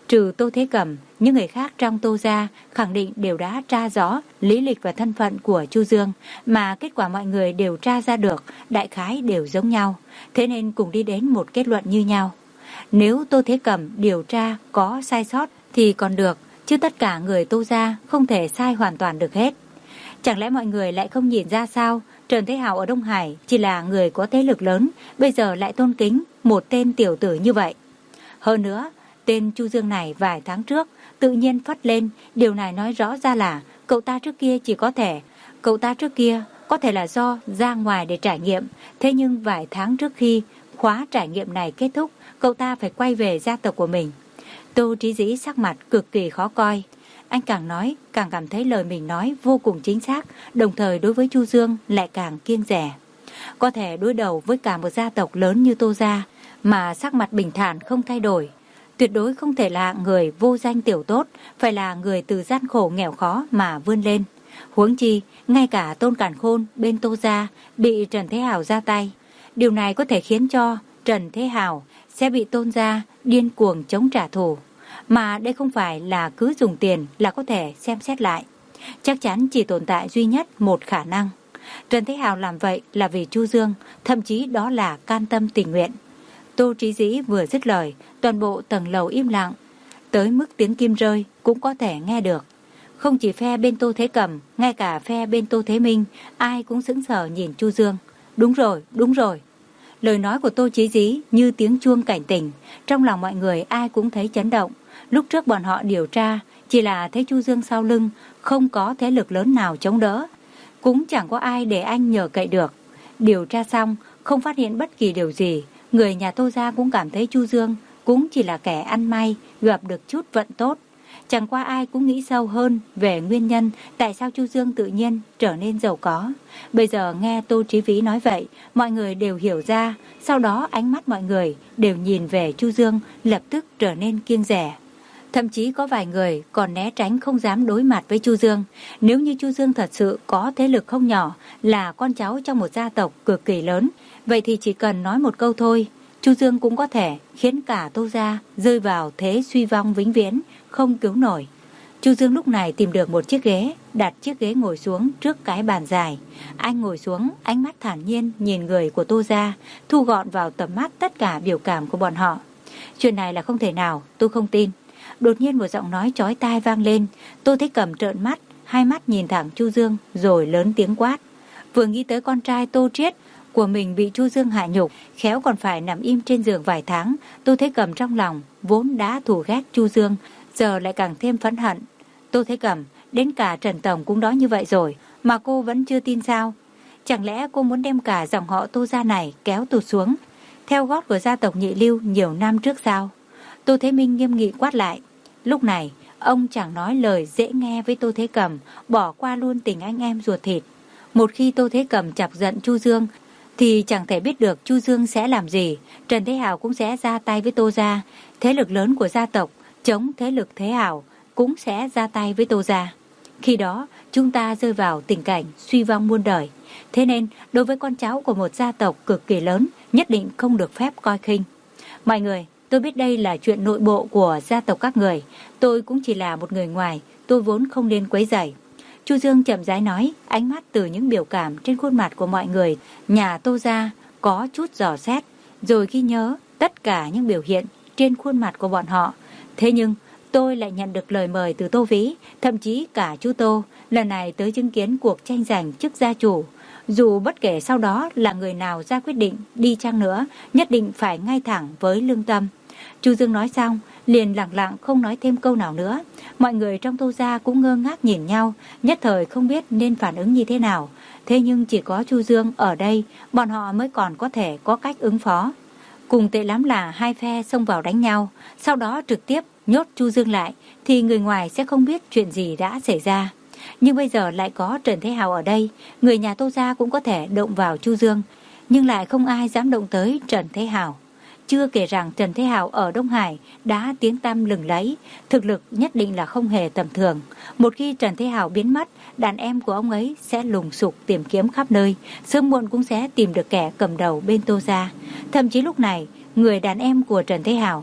Trừ Tô Thế Cẩm, những người khác trong Tô gia khẳng định đều đã tra rõ lý lịch và thân phận của Chu Dương, mà kết quả mọi người đều tra ra được, đại khái đều giống nhau, thế nên cùng đi đến một kết luận như nhau. Nếu Tô Thế Cẩm điều tra có sai sót thì còn được, chứ tất cả người Tô gia không thể sai hoàn toàn được hết. Chẳng lẽ mọi người lại không nhìn ra sao? Trần Thế Hào ở Đông Hải chỉ là người có thế lực lớn, bây giờ lại tôn kính một tên tiểu tử như vậy. Hơn nữa, tên Chu Dương này vài tháng trước tự nhiên phát lên, điều này nói rõ ra là cậu ta trước kia chỉ có thể, cậu ta trước kia có thể là do ra ngoài để trải nghiệm, thế nhưng vài tháng trước khi khóa trải nghiệm này kết thúc, cậu ta phải quay về gia tộc của mình. Tô Trí Dĩ sắc mặt cực kỳ khó coi. Anh càng nói càng cảm thấy lời mình nói vô cùng chính xác, đồng thời đối với Chu Dương lại càng kiêng dè. Có thể đối đầu với cả một gia tộc lớn như Tô gia mà sắc mặt bình thản không thay đổi, tuyệt đối không thể là người vô danh tiểu tốt, phải là người từ gian khổ nghèo khó mà vươn lên. Huống chi, ngay cả Tôn Càn Khôn bên Tô gia bị Trần Thế Hào ra tay, điều này có thể khiến cho Trần Thế Hào sẽ bị Tôn gia điên cuồng chống trả thù. Mà đây không phải là cứ dùng tiền là có thể xem xét lại. Chắc chắn chỉ tồn tại duy nhất một khả năng. Trần Thế Hào làm vậy là vì Chu Dương, thậm chí đó là can tâm tình nguyện. Tô Trí Dĩ vừa dứt lời, toàn bộ tầng lầu im lặng, tới mức tiếng kim rơi cũng có thể nghe được. Không chỉ phe bên Tô Thế Cẩm, ngay cả phe bên Tô Thế Minh, ai cũng sững sờ nhìn Chu Dương. Đúng rồi, đúng rồi. Lời nói của Tô Trí Dĩ như tiếng chuông cảnh tỉnh, trong lòng mọi người ai cũng thấy chấn động. Lúc trước bọn họ điều tra, chỉ là thấy Chu Dương sau lưng, không có thế lực lớn nào chống đỡ, cũng chẳng có ai để anh nhờ cậy được. Điều tra xong, không phát hiện bất kỳ điều gì, người nhà Tô gia cũng cảm thấy Chu Dương cũng chỉ là kẻ ăn may, gặp được chút vận tốt. Chẳng qua ai cũng nghĩ sâu hơn về nguyên nhân tại sao Chu Dương tự nhiên trở nên giàu có. Bây giờ nghe Tô Trí Vĩ nói vậy, mọi người đều hiểu ra, sau đó ánh mắt mọi người đều nhìn về Chu Dương, lập tức trở nên kiêng dè. Thậm chí có vài người còn né tránh không dám đối mặt với Chu Dương. Nếu như Chu Dương thật sự có thế lực không nhỏ, là con cháu trong một gia tộc cực kỳ lớn, vậy thì chỉ cần nói một câu thôi, Chu Dương cũng có thể khiến cả Tô gia rơi vào thế suy vong vĩnh viễn, không cứu nổi. Chu Dương lúc này tìm được một chiếc ghế, đặt chiếc ghế ngồi xuống trước cái bàn dài. Anh ngồi xuống, ánh mắt thản nhiên nhìn người của Tô gia, thu gọn vào tầm mắt tất cả biểu cảm của bọn họ. Chuyện này là không thể nào, tôi không tin. Đột nhiên một giọng nói chói tai vang lên. Tô Thế Cẩm trợn mắt, hai mắt nhìn thẳng Chu Dương rồi lớn tiếng quát. Vừa nghĩ tới con trai Tô Triết của mình bị Chu Dương hạ nhục, khéo còn phải nằm im trên giường vài tháng, Tô Thế Cẩm trong lòng vốn đã thù ghét Chu Dương, giờ lại càng thêm phẫn hận. Tô Thế Cẩm, đến cả Trần Tổng cũng đó như vậy rồi mà cô vẫn chưa tin sao? Chẳng lẽ cô muốn đem cả dòng họ Tô gia này kéo tụt xuống theo gót của gia tộc Nhị Lưu nhiều năm trước sao? Tô Thế Minh nghiêm nghị quát lại. Lúc này ông chẳng nói lời dễ nghe với Tô Thế Cẩm, bỏ qua luôn tình anh em ruột thịt. Một khi Tô Thế Cẩm chọc giận Chu Dương thì chẳng thể biết được Chu Dương sẽ làm gì. Trần Thế Hào cũng sẽ ra tay với Tô gia, thế lực lớn của gia tộc chống thế lực Thế Hào cũng sẽ ra tay với Tô gia. Khi đó chúng ta rơi vào tình cảnh suy vong muôn đời. Thế nên đối với con cháu của một gia tộc cực kỳ lớn, nhất định không được phép coi khinh. Mọi người, tôi biết đây là chuyện nội bộ của gia tộc các người, tôi cũng chỉ là một người ngoài, tôi vốn không nên quấy rầy. Chu Dương chậm rãi nói, ánh mắt từ những biểu cảm trên khuôn mặt của mọi người nhà Tô gia có chút dò xét, rồi ghi nhớ tất cả những biểu hiện trên khuôn mặt của bọn họ. Thế nhưng tôi lại nhận được lời mời từ Tô Vĩ, thậm chí cả chú Tô lần này tới chứng kiến cuộc tranh giành chức gia chủ. Dù bất kể sau đó là người nào ra quyết định đi chăng nữa, nhất định phải ngay thẳng với lương tâm. Chu Dương nói xong, liền lặng lặng không nói thêm câu nào nữa. Mọi người trong Tô gia cũng ngơ ngác nhìn nhau, nhất thời không biết nên phản ứng như thế nào. Thế nhưng chỉ có Chu Dương ở đây, bọn họ mới còn có thể có cách ứng phó. Cùng tệ lắm là hai phe xông vào đánh nhau, sau đó trực tiếp nhốt Chu Dương lại, thì người ngoài sẽ không biết chuyện gì đã xảy ra. Nhưng bây giờ lại có Trần Thế Hào ở đây, người nhà Tô gia cũng có thể động vào Chu Dương, nhưng lại không ai dám động tới Trần Thế Hào. Chưa kể rằng Trần Thế Hào ở Đông Hải đã tiếng tăm lừng lẫy, thực lực nhất định là không hề tầm thường. Một khi Trần Thế Hào biến mất, đàn em của ông ấy sẽ lùng sục tìm kiếm khắp nơi, sớm muộn cũng sẽ tìm được kẻ cầm đầu bên Tô gia. Thậm chí lúc này, người đàn em của Trần Thế Hào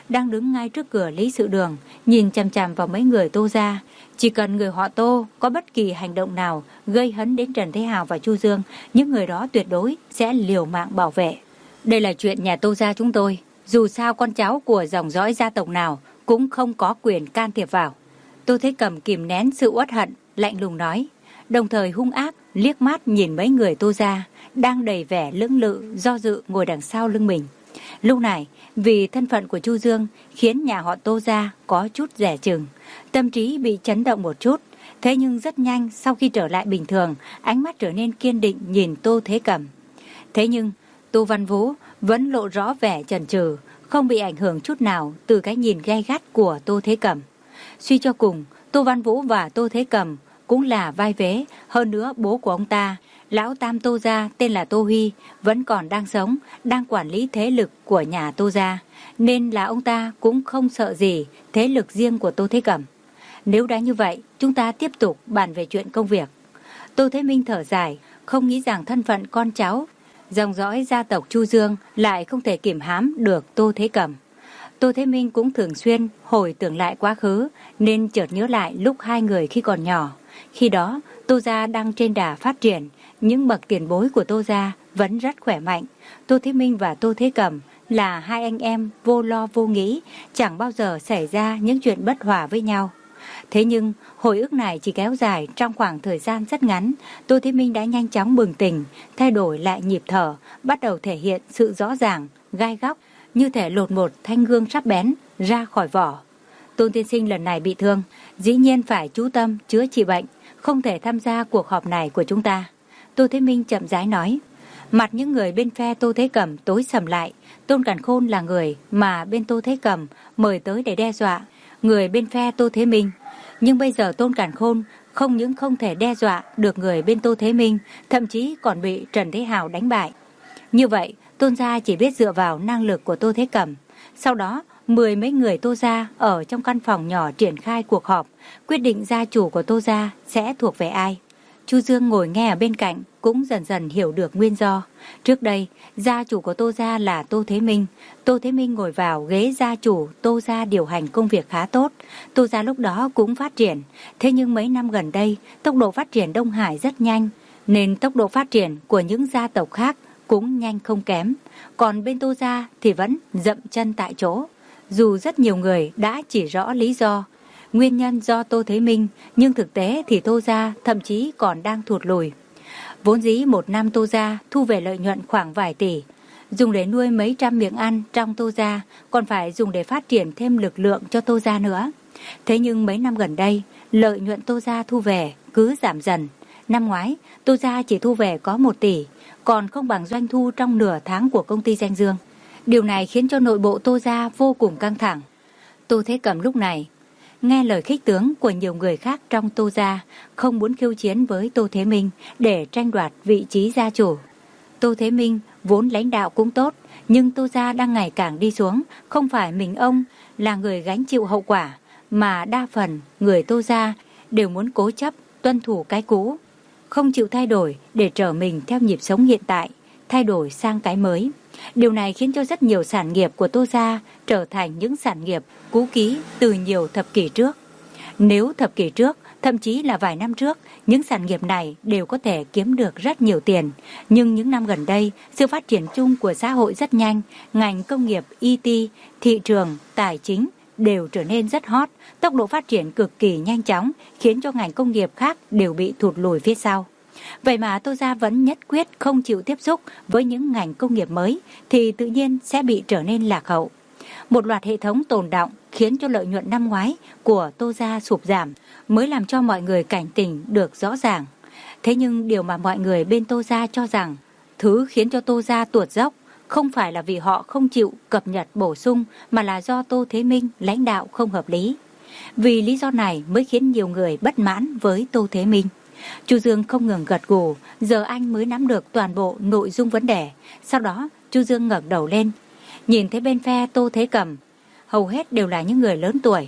đang đứng ngay trước cửa lý sự đường, nhìn chằm chằm vào mấy người Tô gia. Chỉ cần người họ Tô có bất kỳ hành động nào gây hấn đến Trần Thế Hào và Chu Dương, những người đó tuyệt đối sẽ liều mạng bảo vệ. Đây là chuyện nhà Tô gia chúng tôi, dù sao con cháu của dòng dõi gia tộc nào cũng không có quyền can thiệp vào. Tô Thế Cầm kìm nén sự uất hận, lạnh lùng nói, đồng thời hung ác liếc mắt nhìn mấy người Tô gia đang đầy vẻ lưỡng lự do dự ngồi đằng sau lưng mình. Lúc này, vì thân phận của Chu Dương khiến nhà họ Tô gia có chút dè chừng, tâm trí bị chấn động một chút. Thế nhưng rất nhanh sau khi trở lại bình thường, ánh mắt trở nên kiên định nhìn Tô Thế Cầm. Thế nhưng Tô Văn Vũ vẫn lộ rõ vẻ chần chừ, không bị ảnh hưởng chút nào từ cái nhìn gay gắt của Tô Thế Cầm. Suy cho cùng, Tô Văn Vũ và Tô Thế Cầm cũng là vai vế, hơn nữa bố của ông ta, lão tam Tô gia tên là Tô Huy, vẫn còn đang sống, đang quản lý thế lực của nhà Tô gia, nên là ông ta cũng không sợ gì thế lực riêng của Tô Thế Cầm. Nếu đã như vậy, chúng ta tiếp tục bàn về chuyện công việc. Tô Thế Minh thở dài, không nghĩ rằng thân phận con cháu dòng dõi gia tộc Chu Dương lại không thể kìm hãm được Tô Thế Cầm. Tô Thế Minh cũng thường xuyên hồi tưởng lại quá khứ, nên chợt nhớ lại lúc hai người khi còn nhỏ. Khi đó, Tô gia đang trên đà phát triển, những bậc tiền bối của Tô gia vẫn rất khỏe mạnh. Tô Thế Minh và Tô Thế Cầm là hai anh em vô lo vô nghĩ, chẳng bao giờ xảy ra những chuyện bất hòa với nhau. Thế nhưng, hồi ức này chỉ kéo dài trong khoảng thời gian rất ngắn, Tô Thế Minh đã nhanh chóng bừng tỉnh, thay đổi lại nhịp thở, bắt đầu thể hiện sự rõ ràng, gai góc, như thể lột một thanh gương sắc bén ra khỏi vỏ. Tôn tiên sinh lần này bị thương, dĩ nhiên phải chú tâm chữa trị bệnh, không thể tham gia cuộc họp này của chúng ta. Tô Thế Minh chậm rãi nói. Mặt những người bên phe Tô Thế Cầm tối sầm lại. Tôn Càn Khôn là người mà bên Tô Thế Cầm mời tới để đe dọa người bên phe Tô Thế Minh. Nhưng bây giờ Tôn Càn Khôn không những không thể đe dọa được người bên Tô Thế Minh, thậm chí còn bị Trần Thế Hào đánh bại. Như vậy, Tôn gia chỉ biết dựa vào năng lực của Tô Thế Cầm. Sau đó, mười mấy người Tô gia ở trong căn phòng nhỏ triển khai cuộc họp, quyết định gia chủ của Tô gia sẽ thuộc về ai. Chu Dương ngồi nghe ở bên cạnh cũng dần dần hiểu được nguyên do. Trước đây, gia chủ của Tô gia là Tô Thế Minh. Tô Thế Minh ngồi vào ghế gia chủ, Tô gia điều hành công việc khá tốt. Tô gia lúc đó cũng phát triển. Thế nhưng mấy năm gần đây, tốc độ phát triển Đông Hải rất nhanh, nên tốc độ phát triển của những gia tộc khác cũng nhanh không kém. Còn bên Tô gia thì vẫn dậm chân tại chỗ. Dù rất nhiều người đã chỉ rõ lý do, nguyên nhân do Tô Thế Minh, nhưng thực tế thì Tô gia thậm chí còn đang thụt lùi. Vốn dĩ một năm Tô gia thu về lợi nhuận khoảng vài tỷ, dùng để nuôi mấy trăm miệng ăn trong Tô gia, còn phải dùng để phát triển thêm lực lượng cho Tô gia nữa. Thế nhưng mấy năm gần đây, lợi nhuận Tô gia thu về cứ giảm dần. Năm ngoái, Tô gia chỉ thu về có một tỷ, còn không bằng doanh thu trong nửa tháng của công ty Danh Dương. Điều này khiến cho nội bộ Tô gia vô cùng căng thẳng. Tô Thế Cầm lúc này nghe lời khích tướng của nhiều người khác trong Tô gia, không muốn khiêu chiến với Tô Thế Minh để tranh đoạt vị trí gia chủ. Tô Thế Minh vốn lãnh đạo cũng tốt, nhưng Tô gia đang ngày càng đi xuống, không phải mình ông là người gánh chịu hậu quả, mà đa phần người Tô gia đều muốn cố chấp tuân thủ cái cũ, không chịu thay đổi để trở mình theo nhịp sống hiện tại, thay đổi sang cái mới. Điều này khiến cho rất nhiều sản nghiệp của Tô gia trở thành những sản nghiệp cũ kỹ từ nhiều thập kỷ trước. Nếu thập kỷ trước, thậm chí là vài năm trước, những sản nghiệp này đều có thể kiếm được rất nhiều tiền. Nhưng những năm gần đây, sự phát triển chung của xã hội rất nhanh, ngành công nghiệp, i tê, thị trường, tài chính đều trở nên rất hot, tốc độ phát triển cực kỳ nhanh chóng, khiến cho ngành công nghiệp khác đều bị thụt lùi phía sau. Vậy mà Tô gia vẫn nhất quyết không chịu tiếp xúc với những ngành công nghiệp mới thì tự nhiên sẽ bị trở nên lạc hậu. Một loạt hệ thống tồn đọng khiến cho lợi nhuận năm ngoái của Tô gia sụp giảm mới làm cho mọi người cảnh tỉnh được rõ ràng. Thế nhưng điều mà mọi người bên Tô gia cho rằng thứ khiến cho Tô gia tuột dốc không phải là vì họ không chịu cập nhật bổ sung, mà là do Tô Thế Minh lãnh đạo không hợp lý. Vì lý do này mới khiến nhiều người bất mãn với Tô Thế Minh. Chu Dương không ngừng gật gù, giờ anh mới nắm được toàn bộ nội dung vấn đề. Sau đó Chu Dương ngẩng đầu lên, nhìn thấy bên phe Tô Thế Cầm hầu hết đều là những người lớn tuổi.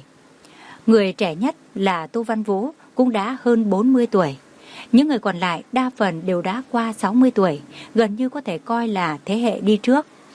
Người trẻ nhất là Tô Văn Vũ cũng đã hơn bốn mươi tuổi. Những người còn lại đa phần đều đã qua sáu mươi tuổi, gần như có thể coi là thế hệ đi trước.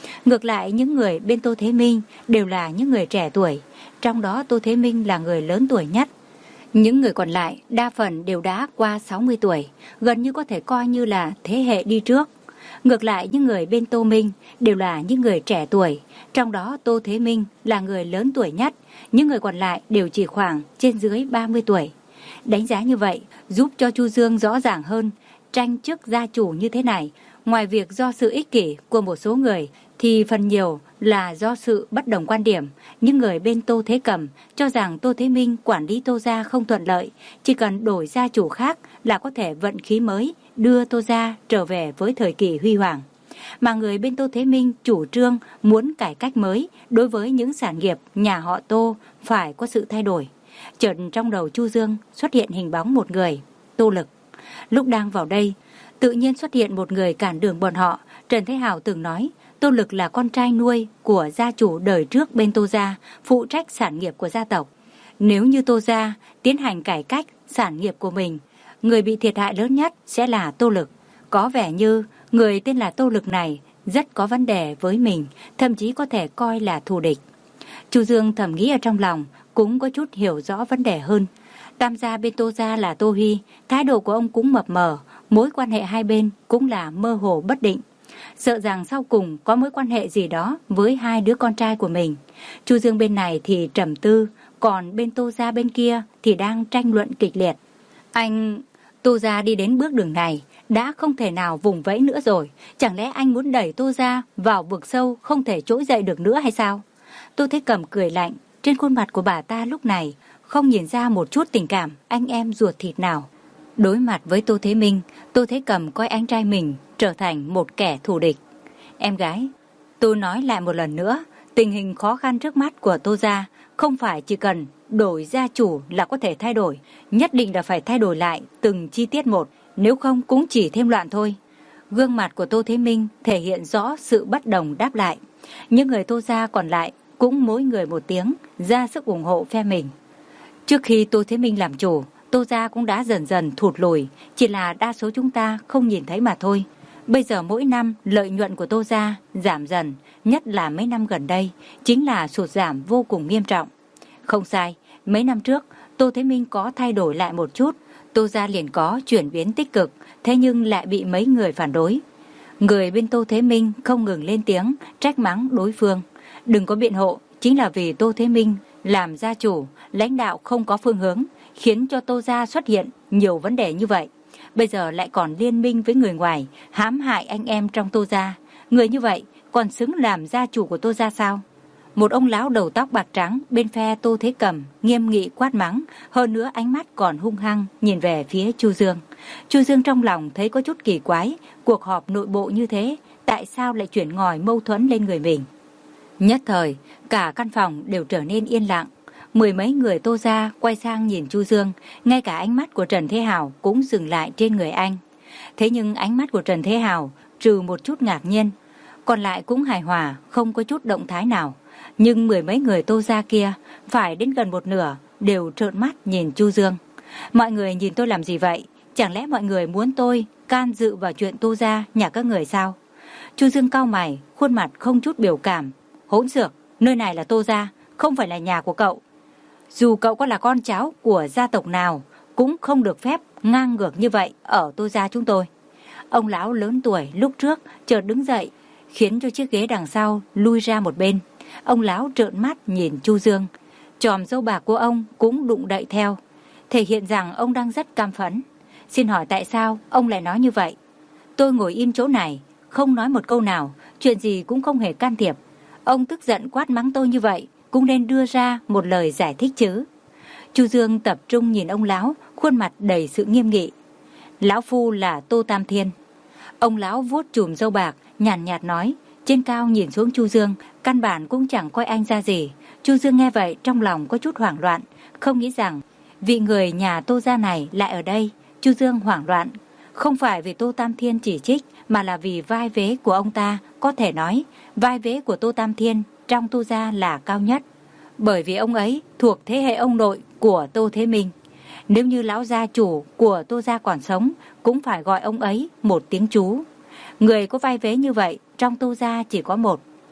Ngược lại những người bên Tô Thế Minh đều là những người trẻ tuổi, trong đó Tô Thế Minh là người lớn tuổi nhất. Những người còn lại đa phần đều đã qua sáu mươi tuổi, gần như có thể coi như là thế hệ đi trước. Ngược lại những người bên Tô Minh đều là những người trẻ tuổi, trong đó Tô Thế Minh là người lớn tuổi nhất, những người còn lại đều chỉ khoảng trên dưới ba mươi tuổi. Đánh giá như vậy giúp cho Chu Dương rõ ràng hơn, tranh chức gia chủ như thế này, ngoài việc do sự ích kỷ của một số người thì phần nhiều là do sự bất đồng quan điểm. Những người bên Tô Thế Cầm cho rằng Tô Thế Minh quản lý Tô gia không thuận lợi, chỉ cần đổi gia chủ khác là có thể vận khí mới đưa Tô gia trở về với thời kỳ huy hoàng. Mà người bên Tô Thế Minh chủ trương muốn cải cách mới, đối với những sản nghiệp nhà họ Tô phải có sự thay đổi. Chợt trong đầu Chu Dương xuất hiện hình bóng một người, Tô Lực. Lúc đang vào đây, tự nhiên xuất hiện một người cản đường bọn họ. Trần Thế Hào từng nói Tô Lực là con trai nuôi của gia chủ đời trước bên Tô gia, phụ trách sản nghiệp của gia tộc. Nếu như Tô gia tiến hành cải cách sản nghiệp của mình, người bị thiệt hại lớn nhất sẽ là Tô Lực. Có vẻ như người tên là Tô Lực này rất có vấn đề với mình, thậm chí có thể coi là thù địch. Chu Dương thầm nghĩ ở trong lòng, cũng có chút hiểu rõ vấn đề hơn. Tam gia bên Tô gia là Tô Huy, thái độ của ông cũng mập mờ, mối quan hệ hai bên cũng là mơ hồ bất định. Sợ rằng sau cùng có mối quan hệ gì đó với hai đứa con trai của mình. Chu Dương bên này thì trầm tư, còn bên Tô gia bên kia thì đang tranh luận kịch liệt. Anh... Tô gia đi đến bước đường này đã không thể nào vùng vẫy nữa rồi. Chẳng lẽ anh muốn đẩy Tô gia vào vực sâu không thể trỗi dậy được nữa hay sao? Tô Thế Cầm cười lạnh, trên khuôn mặt của bà ta lúc này không nhìn ra một chút tình cảm anh em ruột thịt nào. Đối mặt với Tô Thế Minh, Tô Thế Cầm coi anh trai mình trở thành một kẻ thù địch. Em gái, tôi nói lại một lần nữa, tình hình khó khăn trước mắt của Tô gia không phải chỉ cần đổi gia chủ là có thể thay đổi, nhất định là phải thay đổi lại từng chi tiết một, nếu không cũng chỉ thêm loạn thôi. Gương mặt của Tô Thế Minh thể hiện rõ sự bất đồng đáp lại. Những người Tô gia còn lại cũng mỗi người một tiếng ra sức ủng hộ phe mình. Trước khi Tô Thế Minh làm chủ, Tô gia cũng đã dần dần thụt lùi, chỉ là đa số chúng ta không nhìn thấy mà thôi. Bây giờ mỗi năm lợi nhuận của Tô gia giảm dần, nhất là mấy năm gần đây, chính là sụt giảm vô cùng nghiêm trọng. Không sai, mấy năm trước Tô Thế Minh có thay đổi lại một chút, Tô gia liền có chuyển biến tích cực, thế nhưng lại bị mấy người phản đối. Người bên Tô Thế Minh không ngừng lên tiếng trách mắng đối phương. Đừng có biện hộ, chính là vì Tô Thế Minh làm gia chủ, lãnh đạo không có phương hướng, khiến cho Tô gia xuất hiện nhiều vấn đề như vậy. Bây giờ lại còn liên minh với người ngoài, hãm hại anh em trong Tô gia. Người như vậy còn xứng làm gia chủ của Tô gia sao? Một ông lão đầu tóc bạc trắng bên phe Tô Thế Cầm nghiêm nghị quát mắng, hơn nữa ánh mắt còn hung hăng nhìn về phía Chu Dương. Chu Dương trong lòng thấy có chút kỳ quái, cuộc họp nội bộ như thế, tại sao lại chuyển ngòi mâu thuẫn lên người mình? Nhất thời, cả căn phòng đều trở nên yên lặng. Mười mấy người Tô gia quay sang nhìn Chu Dương, ngay cả ánh mắt của Trần Thế Hào cũng dừng lại trên người anh. Thế nhưng ánh mắt của Trần Thế Hào trừ một chút ngạc nhiên, còn lại cũng hài hòa, không có chút động thái nào. Nhưng mười mấy người Tô gia kia phải đến gần một nửa đều trợn mắt nhìn Chu Dương. Mọi người nhìn tôi làm gì vậy? Chẳng lẽ mọi người muốn tôi can dự vào chuyện Tô gia nhà các người sao? Chu Dương cau mày, khuôn mặt không chút biểu cảm. Hỗn xược, nơi này là Tô gia, không phải là nhà của cậu. Dù cậu có là con cháu của gia tộc nào, cũng không được phép ngang ngược như vậy ở Tô gia chúng tôi. Ông lão lớn tuổi lúc trước chợt đứng dậy, khiến cho chiếc ghế đằng sau lui ra một bên. Ông lão trợn mắt nhìn Chu Dương, chòm râu bạc của ông cũng đụng đậy theo, thể hiện rằng ông đang rất cam phẫn. Xin hỏi tại sao ông lại nói như vậy? Tôi ngồi im chỗ này, không nói một câu nào, chuyện gì cũng không hề can thiệp. Ông tức giận quát mắng tôi như vậy, cũng nên đưa ra một lời giải thích chứ. Chu Dương tập trung nhìn ông lão, khuôn mặt đầy sự nghiêm nghị. Lão phu là Tô Tam Thiên. Ông lão vuốt chùm râu bạc, nhàn nhạt, nhạt nói, trên cao nhìn xuống Chu Dương, căn bản cũng chẳng coi anh ra gì. Chu Dương nghe vậy trong lòng có chút hoảng loạn, không nghĩ rằng vị người nhà Tô gia này lại ở đây. Chu Dương hoảng loạn, không phải vì Tô Tam Thiên chỉ trích, mà là vì vai vế của ông ta. Có thể nói, vai vế của Tô Tam Thiên trong Tô gia là cao nhất, bởi vì ông ấy thuộc thế hệ ông nội của Tô Thế Minh. Nếu như lão gia chủ của Tô gia còn sống, cũng phải gọi ông ấy một tiếng chú. Người có vai vế như vậy trong Tô gia chỉ có một,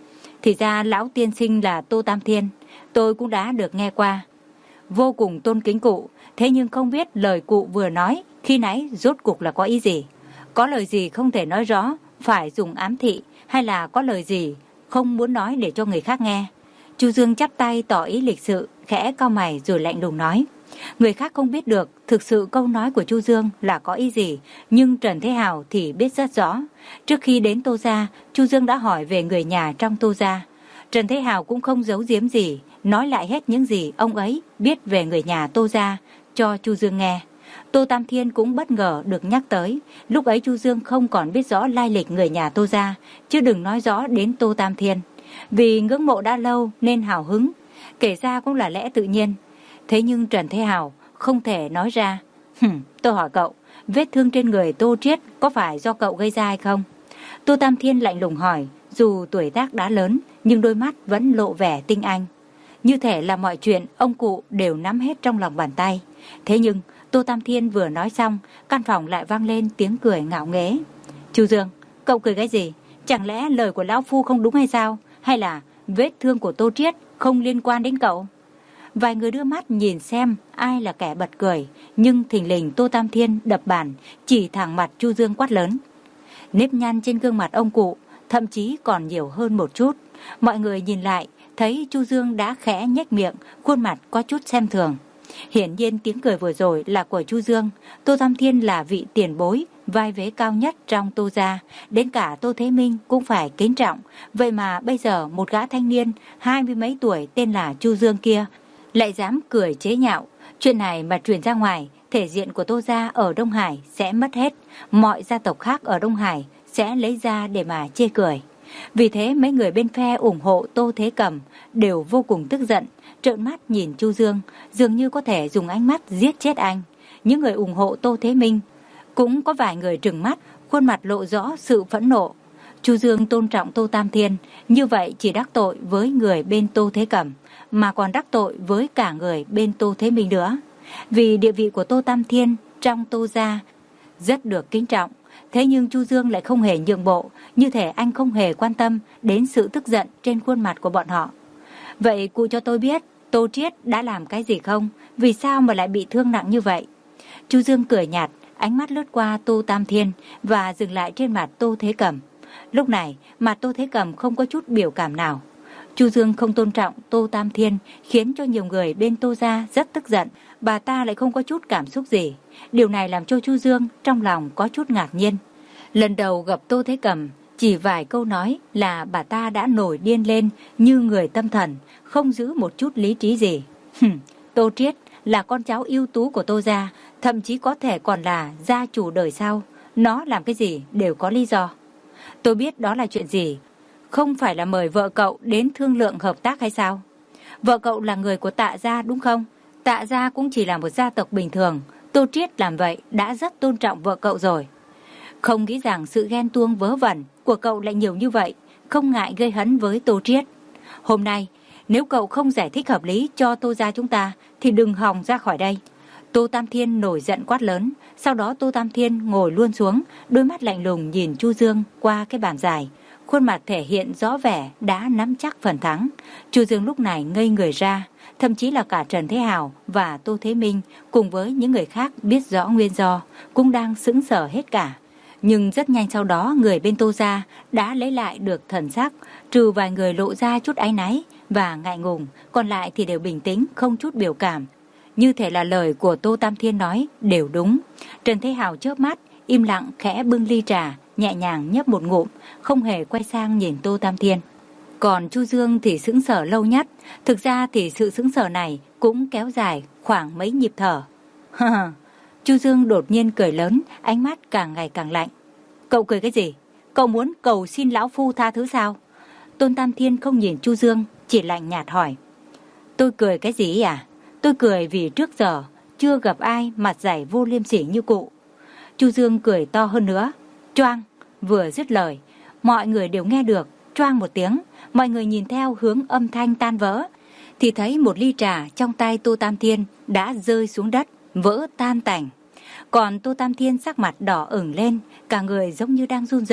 Thì ra lão tiên sinh là Tô Tam Thiên, tôi cũng đã được nghe qua. Vô cùng tôn kính cụ, thế nhưng không biết lời cụ vừa nói khi nãy rốt cuộc là có ý gì. Có lời gì không thể nói rõ, phải dùng ám thị, hay là có lời gì không muốn nói để cho người khác nghe? Chu Dương chắp tay tỏ ý lịch sự, khẽ cau mày rồi lạnh lùng nói. Người khác không biết được thực sự câu nói của Chu Dương là có ý gì, nhưng Trần Thế Hào thì biết rất rõ. Trước khi đến Tô gia, Chu Dương đã hỏi về người nhà trong Tô gia. Trần Thế Hào cũng không giấu giếm gì, nói lại hết những gì ông ấy biết về người nhà Tô gia cho Chu Dương nghe. Tô Tam Thiên cũng bất ngờ được nhắc tới. Lúc ấy Chu Dương không còn biết rõ lai lịch người nhà Tô gia, chứ đừng nói rõ đến Tô Tam Thiên. Vì ngưỡng mộ đã lâu nên hào hứng, kể ra cũng là lẽ tự nhiên. Thế nhưng Trần Thế Hào không thể nói ra. Hừm, tôi hỏi cậu, vết thương trên người Tô Triết có phải do cậu gây ra hay không? Tô Tam Thiên lạnh lùng hỏi, dù tuổi tác đã lớn nhưng đôi mắt vẫn lộ vẻ tinh anh. Như thể là mọi chuyện ông cụ đều nắm hết trong lòng bàn tay. Thế nhưng Tô Tam Thiên vừa nói xong, căn phòng lại vang lên tiếng cười ngạo nghễ. Chu Dương, cậu cười cái gì? Chẳng lẽ lời của lão phu không đúng hay sao? Hay là vết thương của Tô Triết không liên quan đến cậu? Vài người đưa mắt nhìn xem ai là kẻ bật cười, nhưng thình lình Tô Tam Thiên đập bàn, chỉ thẳng mặt Chu Dương quát lớn. Nếp nhăn trên gương mặt ông cụ thậm chí còn nhiều hơn một chút. Mọi người nhìn lại, thấy Chu Dương đã khẽ nhếch miệng, khuôn mặt có chút xem thường. Hiển nhiên tiếng cười vừa rồi là của Chu Dương. Tô Tam Thiên là vị tiền bối, vai vế cao nhất trong Tô gia, đến cả Tô Thế Minh cũng phải kính trọng. Vậy mà bây giờ một gã thanh niên hai mươi mấy tuổi tên là Chu Dương kia lại dám cười chế nhạo. Chuyện này mà truyền ra ngoài, thể diện của Tô gia ở Đông Hải sẽ mất hết. Mọi gia tộc khác ở Đông Hải sẽ lấy ra để mà chê cười. Vì thế mấy người bên phe ủng hộ Tô Thế Cầm đều vô cùng tức giận, trợn mắt nhìn Chu Dương, dường như có thể dùng ánh mắt giết chết anh. Những người ủng hộ Tô Thế Minh cũng có vài người trừng mắt, khuôn mặt lộ rõ sự phẫn nộ. Chu Dương tôn trọng Tô Tam Thiên, như vậy chỉ đắc tội với người bên Tô Thế Cầm, mà còn đắc tội với cả người bên Tô Thế Minh nữa. Vì địa vị của Tô Tam Thiên trong Tô gia rất được kính trọng, thế nhưng Chu Dương lại không hề nhượng bộ, như thể anh không hề quan tâm đến sự tức giận trên khuôn mặt của bọn họ. Vậy cụ cho tôi biết Tô Triết đã làm cái gì không? Vì sao mà lại bị thương nặng như vậy? Chu Dương cười nhạt, ánh mắt lướt qua Tô Tam Thiên và dừng lại trên mặt Tô Thế Cầm. Lúc này mặt Tô Thế Cầm không có chút biểu cảm nào. Chu Dương không tôn trọng Tô Tam Thiên khiến cho nhiều người bên Tô gia rất tức giận. Bà ta lại không có chút cảm xúc gì. Điều này làm cho Chu Dương trong lòng có chút ngạc nhiên. Lần đầu gặp Tô Thế Cầm, chỉ vài câu nói là bà ta đã nổi điên lên như người tâm thần, không giữ một chút lý trí gì. Hừm, Tô Triết là con cháu ưu tú của Tô gia, thậm chí có thể còn là gia chủ đời sau. Nó làm cái gì đều có lý do. Tôi biết đó là chuyện gì. Không phải là mời vợ cậu đến thương lượng hợp tác hay sao? Vợ cậu là người của Tạ gia đúng không? Tạ gia cũng chỉ là một gia tộc bình thường. Tô Triết làm vậy đã rất tôn trọng vợ cậu rồi. Không nghĩ rằng sự ghen tuông vớ vẩn của cậu lại nhiều như vậy, không ngại gây hấn với Tô Triết. Hôm nay, nếu cậu không giải thích hợp lý cho Tô gia chúng ta, thì đừng hòng ra khỏi đây. Tô Tam Thiên nổi giận quát lớn, sau đó Tô Tam Thiên ngồi luôn xuống, đôi mắt lạnh lùng nhìn Chu Dương qua cái bàn dài. Khuôn mặt thể hiện rõ vẻ đã nắm chắc phần thắng. Chu Dương lúc này ngây người ra, thậm chí là cả Trần Thế Hào và Tô Thế Minh cùng với những người khác biết rõ nguyên do cũng đang sững sờ hết cả. Nhưng rất nhanh sau đó người bên Tô gia đã lấy lại được thần sắc, trừ vài người lộ ra chút áy náy và ngại ngùng, còn lại thì đều bình tĩnh không chút biểu cảm. Như thể là lời của Tô Tam Thiên nói đều đúng. Trần Thế Hào chớp mắt, im lặng khẽ bưng ly trà, nhẹ nhàng nhấp một ngụm, không hề quay sang nhìn Tô Tam Thiên. Còn Chu Dương thì sững sờ lâu nhất. Thực ra thì sự sững sờ này cũng kéo dài khoảng mấy nhịp thở. Chu Dương đột nhiên cười lớn, ánh mắt càng ngày càng lạnh. Cậu cười cái gì? Cậu muốn cầu xin lão phu tha thứ sao? Tôn Tam Thiên không nhìn Chu Dương, chỉ lạnh nhạt hỏi. Tôi cười cái gì à? Tôi cười vì trước giờ chưa gặp ai mặt dày vô liêm sỉ như cụ. Chu Dương cười to hơn nữa. Choang! Vừa dứt lời, mọi người đều nghe được choang một tiếng. Mọi người nhìn theo hướng âm thanh tan vỡ, thì thấy một ly trà trong tay Tô Tam Thiên đã rơi xuống đất, vỡ tan tành. Còn Tô Tam Thiên sắc mặt đỏ ửng lên, cả người giống như đang run rẩy,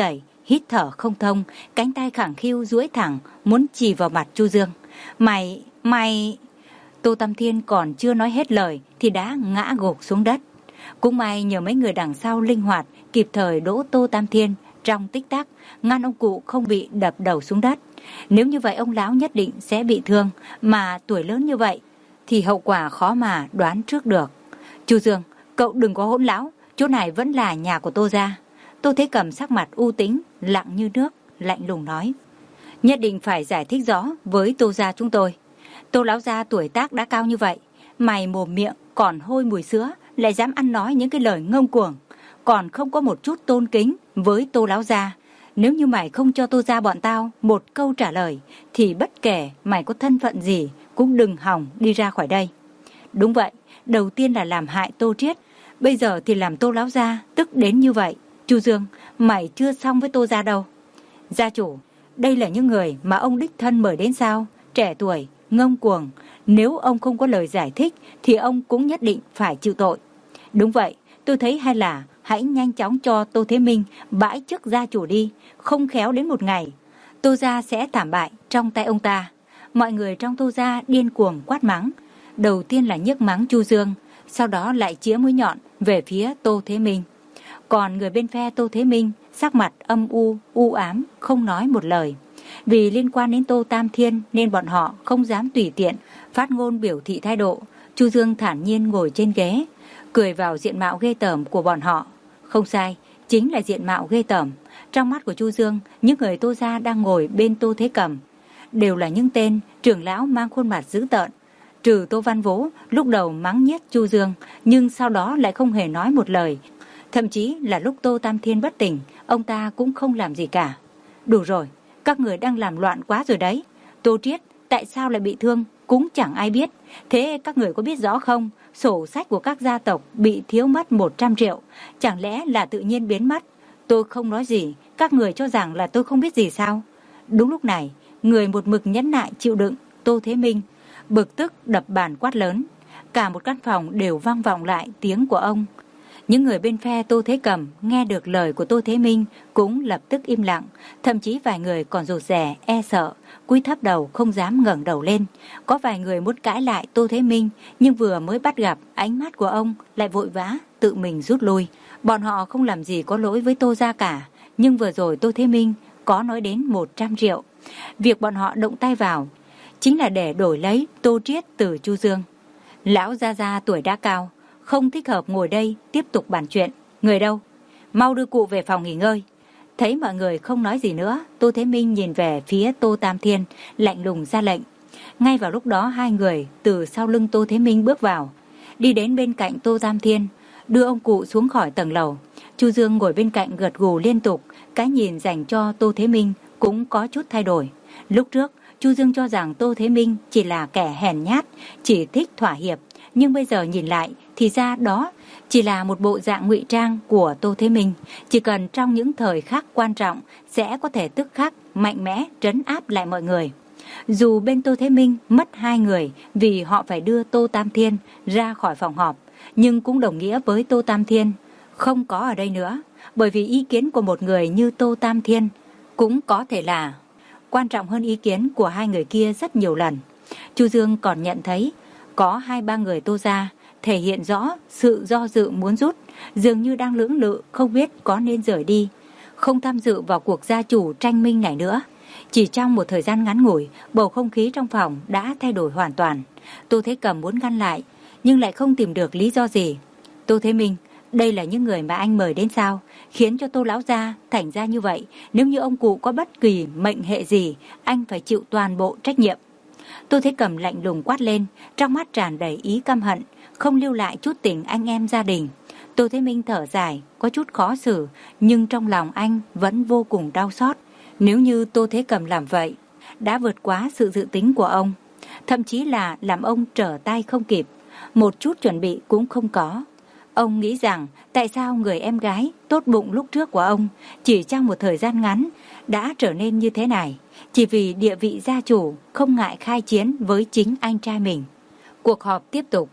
hít thở không thông, cánh tay khẳng khiu duỗi thẳng, muốn chì vào mặt Chu Dương. Mày, mày... Tô Tam Thiên còn chưa nói hết lời thì đã ngã gục xuống đất. Cũng may nhờ mấy người đằng sau linh hoạt, kịp thời đỗ Tô Tam Thiên trong tích tắc, ngăn ông cụ không bị đập đầu xuống đất. Nếu như vậy ông lão nhất định sẽ bị thương, mà tuổi lớn như vậy thì hậu quả khó mà đoán trước được. Chu Dương, cậu đừng có hỗn láo, chỗ này vẫn là nhà của Tô gia. Tô Thế Cầm sắc mặt u tính, lặng như nước, lạnh lùng nói. Nhất định phải giải thích rõ với Tô gia chúng tôi. Tô lão gia tuổi tác đã cao như vậy, mày mồm miệng còn hôi mùi sữa, lại dám ăn nói những cái lời ngông cuồng, còn không có một chút tôn kính với Tô lão gia. Nếu như mày không cho Tô gia bọn tao một câu trả lời, thì bất kể mày có thân phận gì cũng đừng hòng đi ra khỏi đây. Đúng vậy, đầu tiên là làm hại Tô Triết, bây giờ thì làm Tô lão gia tức đến như vậy. Chu Dương, mày chưa xong với Tô gia đâu. Gia chủ, đây là những người mà ông đích thân mời đến sao? Trẻ tuổi, ngông cuồng, nếu ông không có lời giải thích thì ông cũng nhất định phải chịu tội. Đúng vậy, tôi thấy hay là hãy nhanh chóng cho Tô Thế Minh bãi chức gia chủ đi, không khéo đến một ngày Tô gia sẽ thảm bại trong tay ông ta. Mọi người trong Tô gia điên cuồng quát mắng, đầu tiên là nhức mắng Chu Dương, sau đó lại chĩa mũi nhọn về phía Tô Thế Minh. Còn người bên phe Tô Thế Minh sắc mặt âm u, u ám, không nói một lời. Vì liên quan đến Tô Tam Thiên nên bọn họ không dám tùy tiện phát ngôn biểu thị thái độ. Chu Dương thản nhiên ngồi trên ghế, cười vào diện mạo ghê tởm của bọn họ. Không sai, chính là diện mạo ghê tởm. Trong mắt của Chu Dương, những người Tô gia đang ngồi bên Tô Thế Cầm đều là những tên trưởng lão mang khuôn mặt dữ tợn. Trừ Tô Văn Vũ lúc đầu mắng nhiếc Chu Dương, nhưng sau đó lại không hề nói một lời. Thậm chí là lúc Tô Tam Thiên bất tỉnh, ông ta cũng không làm gì cả. Đủ rồi, các người đang làm loạn quá rồi đấy. Tô Triết tại sao lại bị thương cũng chẳng ai biết. Thế các người có biết rõ không, sổ sách của các gia tộc bị thiếu mất một trăm triệu, chẳng lẽ là tự nhiên biến mất? Tôi không nói gì, các người cho rằng là tôi không biết gì sao? Đúng lúc này, người một mực nhẫn nại chịu đựng, Tô Thế Minh bực tức đập bàn quát lớn. Cả một căn phòng đều vang vọng lại tiếng của ông. Những người bên phe Tô Thế Cầm nghe được lời của Tô Thế Minh cũng lập tức im lặng, thậm chí vài người còn rụt rè, e sợ, cúi thấp đầu không dám ngẩng đầu lên. Có vài người muốn cãi lại Tô Thế Minh, nhưng vừa mới bắt gặp ánh mắt của ông lại vội vã tự mình rút lui. Bọn họ không làm gì có lỗi với Tô gia cả, nhưng vừa rồi Tô Thế Minh có nói đến một trăm triệu. Việc bọn họ động tay vào chính là để đổi lấy Tô Triết từ Chu Dương. Lão gia gia tuổi đã cao, không thích hợp ngồi đây tiếp tục bàn chuyện. Người đâu? Mau đưa cụ về phòng nghỉ ngơi. Thấy mọi người không nói gì nữa, Tô Thế Minh nhìn về phía Tô Tam Thiên, lạnh lùng ra lệnh. Ngay vào lúc đó hai người từ sau lưng Tô Thế Minh bước vào, đi đến bên cạnh Tô Tam Thiên, đưa ông cụ xuống khỏi tầng lầu. Chu Dương ngồi bên cạnh gật gù liên tục, cái nhìn dành cho Tô Thế Minh cũng có chút thay đổi. Lúc trước, Chu Dương cho rằng Tô Thế Minh chỉ là kẻ hèn nhát, chỉ thích thỏa hiệp, nhưng bây giờ nhìn lại thì ra đó chỉ là một bộ dạng ngụy trang của Tô Thế Minh. Chỉ cần trong những thời khắc quan trọng sẽ có thể tức khắc mạnh mẽ trấn áp lại mọi người. Dù bên Tô Thế Minh mất hai người vì họ phải đưa Tô Tam Thiên ra khỏi phòng họp, nhưng cũng đồng nghĩa với Tô Tam Thiên không có ở đây nữa, bởi vì ý kiến của một người như Tô Tam Thiên cũng có thể là quan trọng hơn ý kiến của hai người kia rất nhiều lần. Chu Dương còn nhận thấy có hai ba người Tô gia thể hiện rõ sự do dự muốn rút, dường như đang lưỡng lự không biết có nên rời đi, không tham dự vào cuộc gia chủ tranh minh này nữa. Chỉ trong một thời gian ngắn ngủi, bầu không khí trong phòng đã thay đổi hoàn toàn. Tô Thế Cầm muốn ngăn lại, nhưng lại không tìm được lý do gì. Tô Thế Minh, đây là những người mà anh mời đến sao, khiến cho Tô lão gia thành ra như vậy. Nếu như ông cụ có bất kỳ mệnh hệ gì, anh phải chịu toàn bộ trách nhiệm. Tô Thế Cầm lạnh lùng quát lên, trong mắt tràn đầy ý căm hận, không lưu lại chút tình anh em gia đình. Tô Thế Minh thở dài, có chút khó xử, nhưng trong lòng anh vẫn vô cùng đau xót. Nếu như Tô Thế Cầm làm vậy, đã vượt quá sự dự tính của ông, thậm chí là làm ông trở tay không kịp, một chút chuẩn bị cũng không có. Ông nghĩ rằng tại sao người em gái tốt bụng lúc trước của ông chỉ trong một thời gian ngắn đã trở nên như thế này, chỉ vì địa vị gia chủ không ngại khai chiến với chính anh trai mình. Cuộc họp tiếp tục.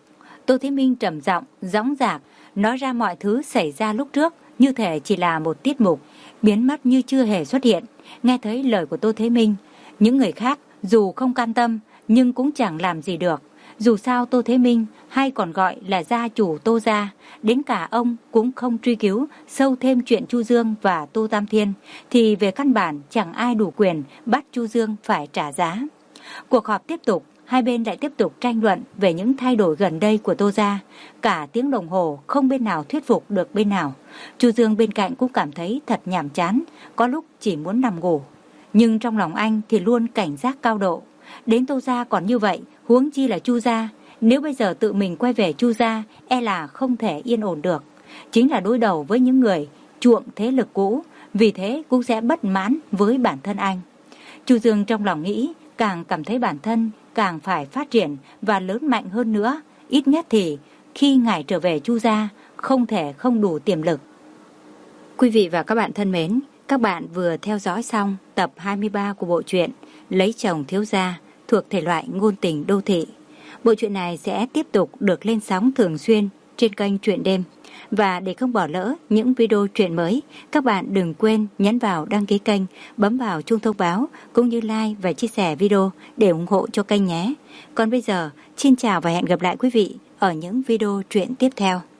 Tô Thế Minh trầm giọng, dõng dạc, nói ra mọi thứ xảy ra lúc trước như thể chỉ là một tiết mục, biến mất như chưa hề xuất hiện. Nghe thấy lời của Tô Thế Minh, những người khác dù không can tâm nhưng cũng chẳng làm gì được. Dù sao Tô Thế Minh, hay còn gọi là gia chủ Tô gia, đến cả ông cũng không truy cứu sâu thêm chuyện Chu Dương và Tô Tam Thiên, thì về căn bản chẳng ai đủ quyền bắt Chu Dương phải trả giá. Cuộc họp tiếp tục, hai bên lại tiếp tục tranh luận về những thay đổi gần đây của Tô gia. Cả tiếng đồng hồ không bên nào thuyết phục được bên nào. Chu Dương bên cạnh cũng cảm thấy thật nhàm chán, có lúc chỉ muốn nằm ngủ. Nhưng trong lòng anh thì luôn cảnh giác cao độ. Đến Tô gia còn như vậy, huống chi là Chu gia. Nếu bây giờ tự mình quay về Chu gia, e là không thể yên ổn được. Chính là đối đầu với những người chuộng thế lực cũ, vì thế cũng sẽ bất mãn với bản thân anh. Chu Dương trong lòng nghĩ, càng cảm thấy bản thân càng phải phát triển và lớn mạnh hơn nữa. Ít nhất thì khi ngài trở về Chu gia, không thể không đủ tiềm lực. Quý vị và các bạn thân mến, các bạn vừa theo dõi xong tập hai mươi ba của bộ truyện Lấy chồng thiếu gia thuộc thể loại ngôn tình đô thị. Bộ truyện này sẽ tiếp tục được lên sóng thường xuyên trên kênh Truyện Đêm. Và để không bỏ lỡ những video truyện mới, các bạn đừng quên nhấn vào đăng ký kênh, bấm vào chuông thông báo cũng như like và chia sẻ video để ủng hộ cho kênh nhé. Còn bây giờ, xin chào và hẹn gặp lại quý vị ở những video truyện tiếp theo.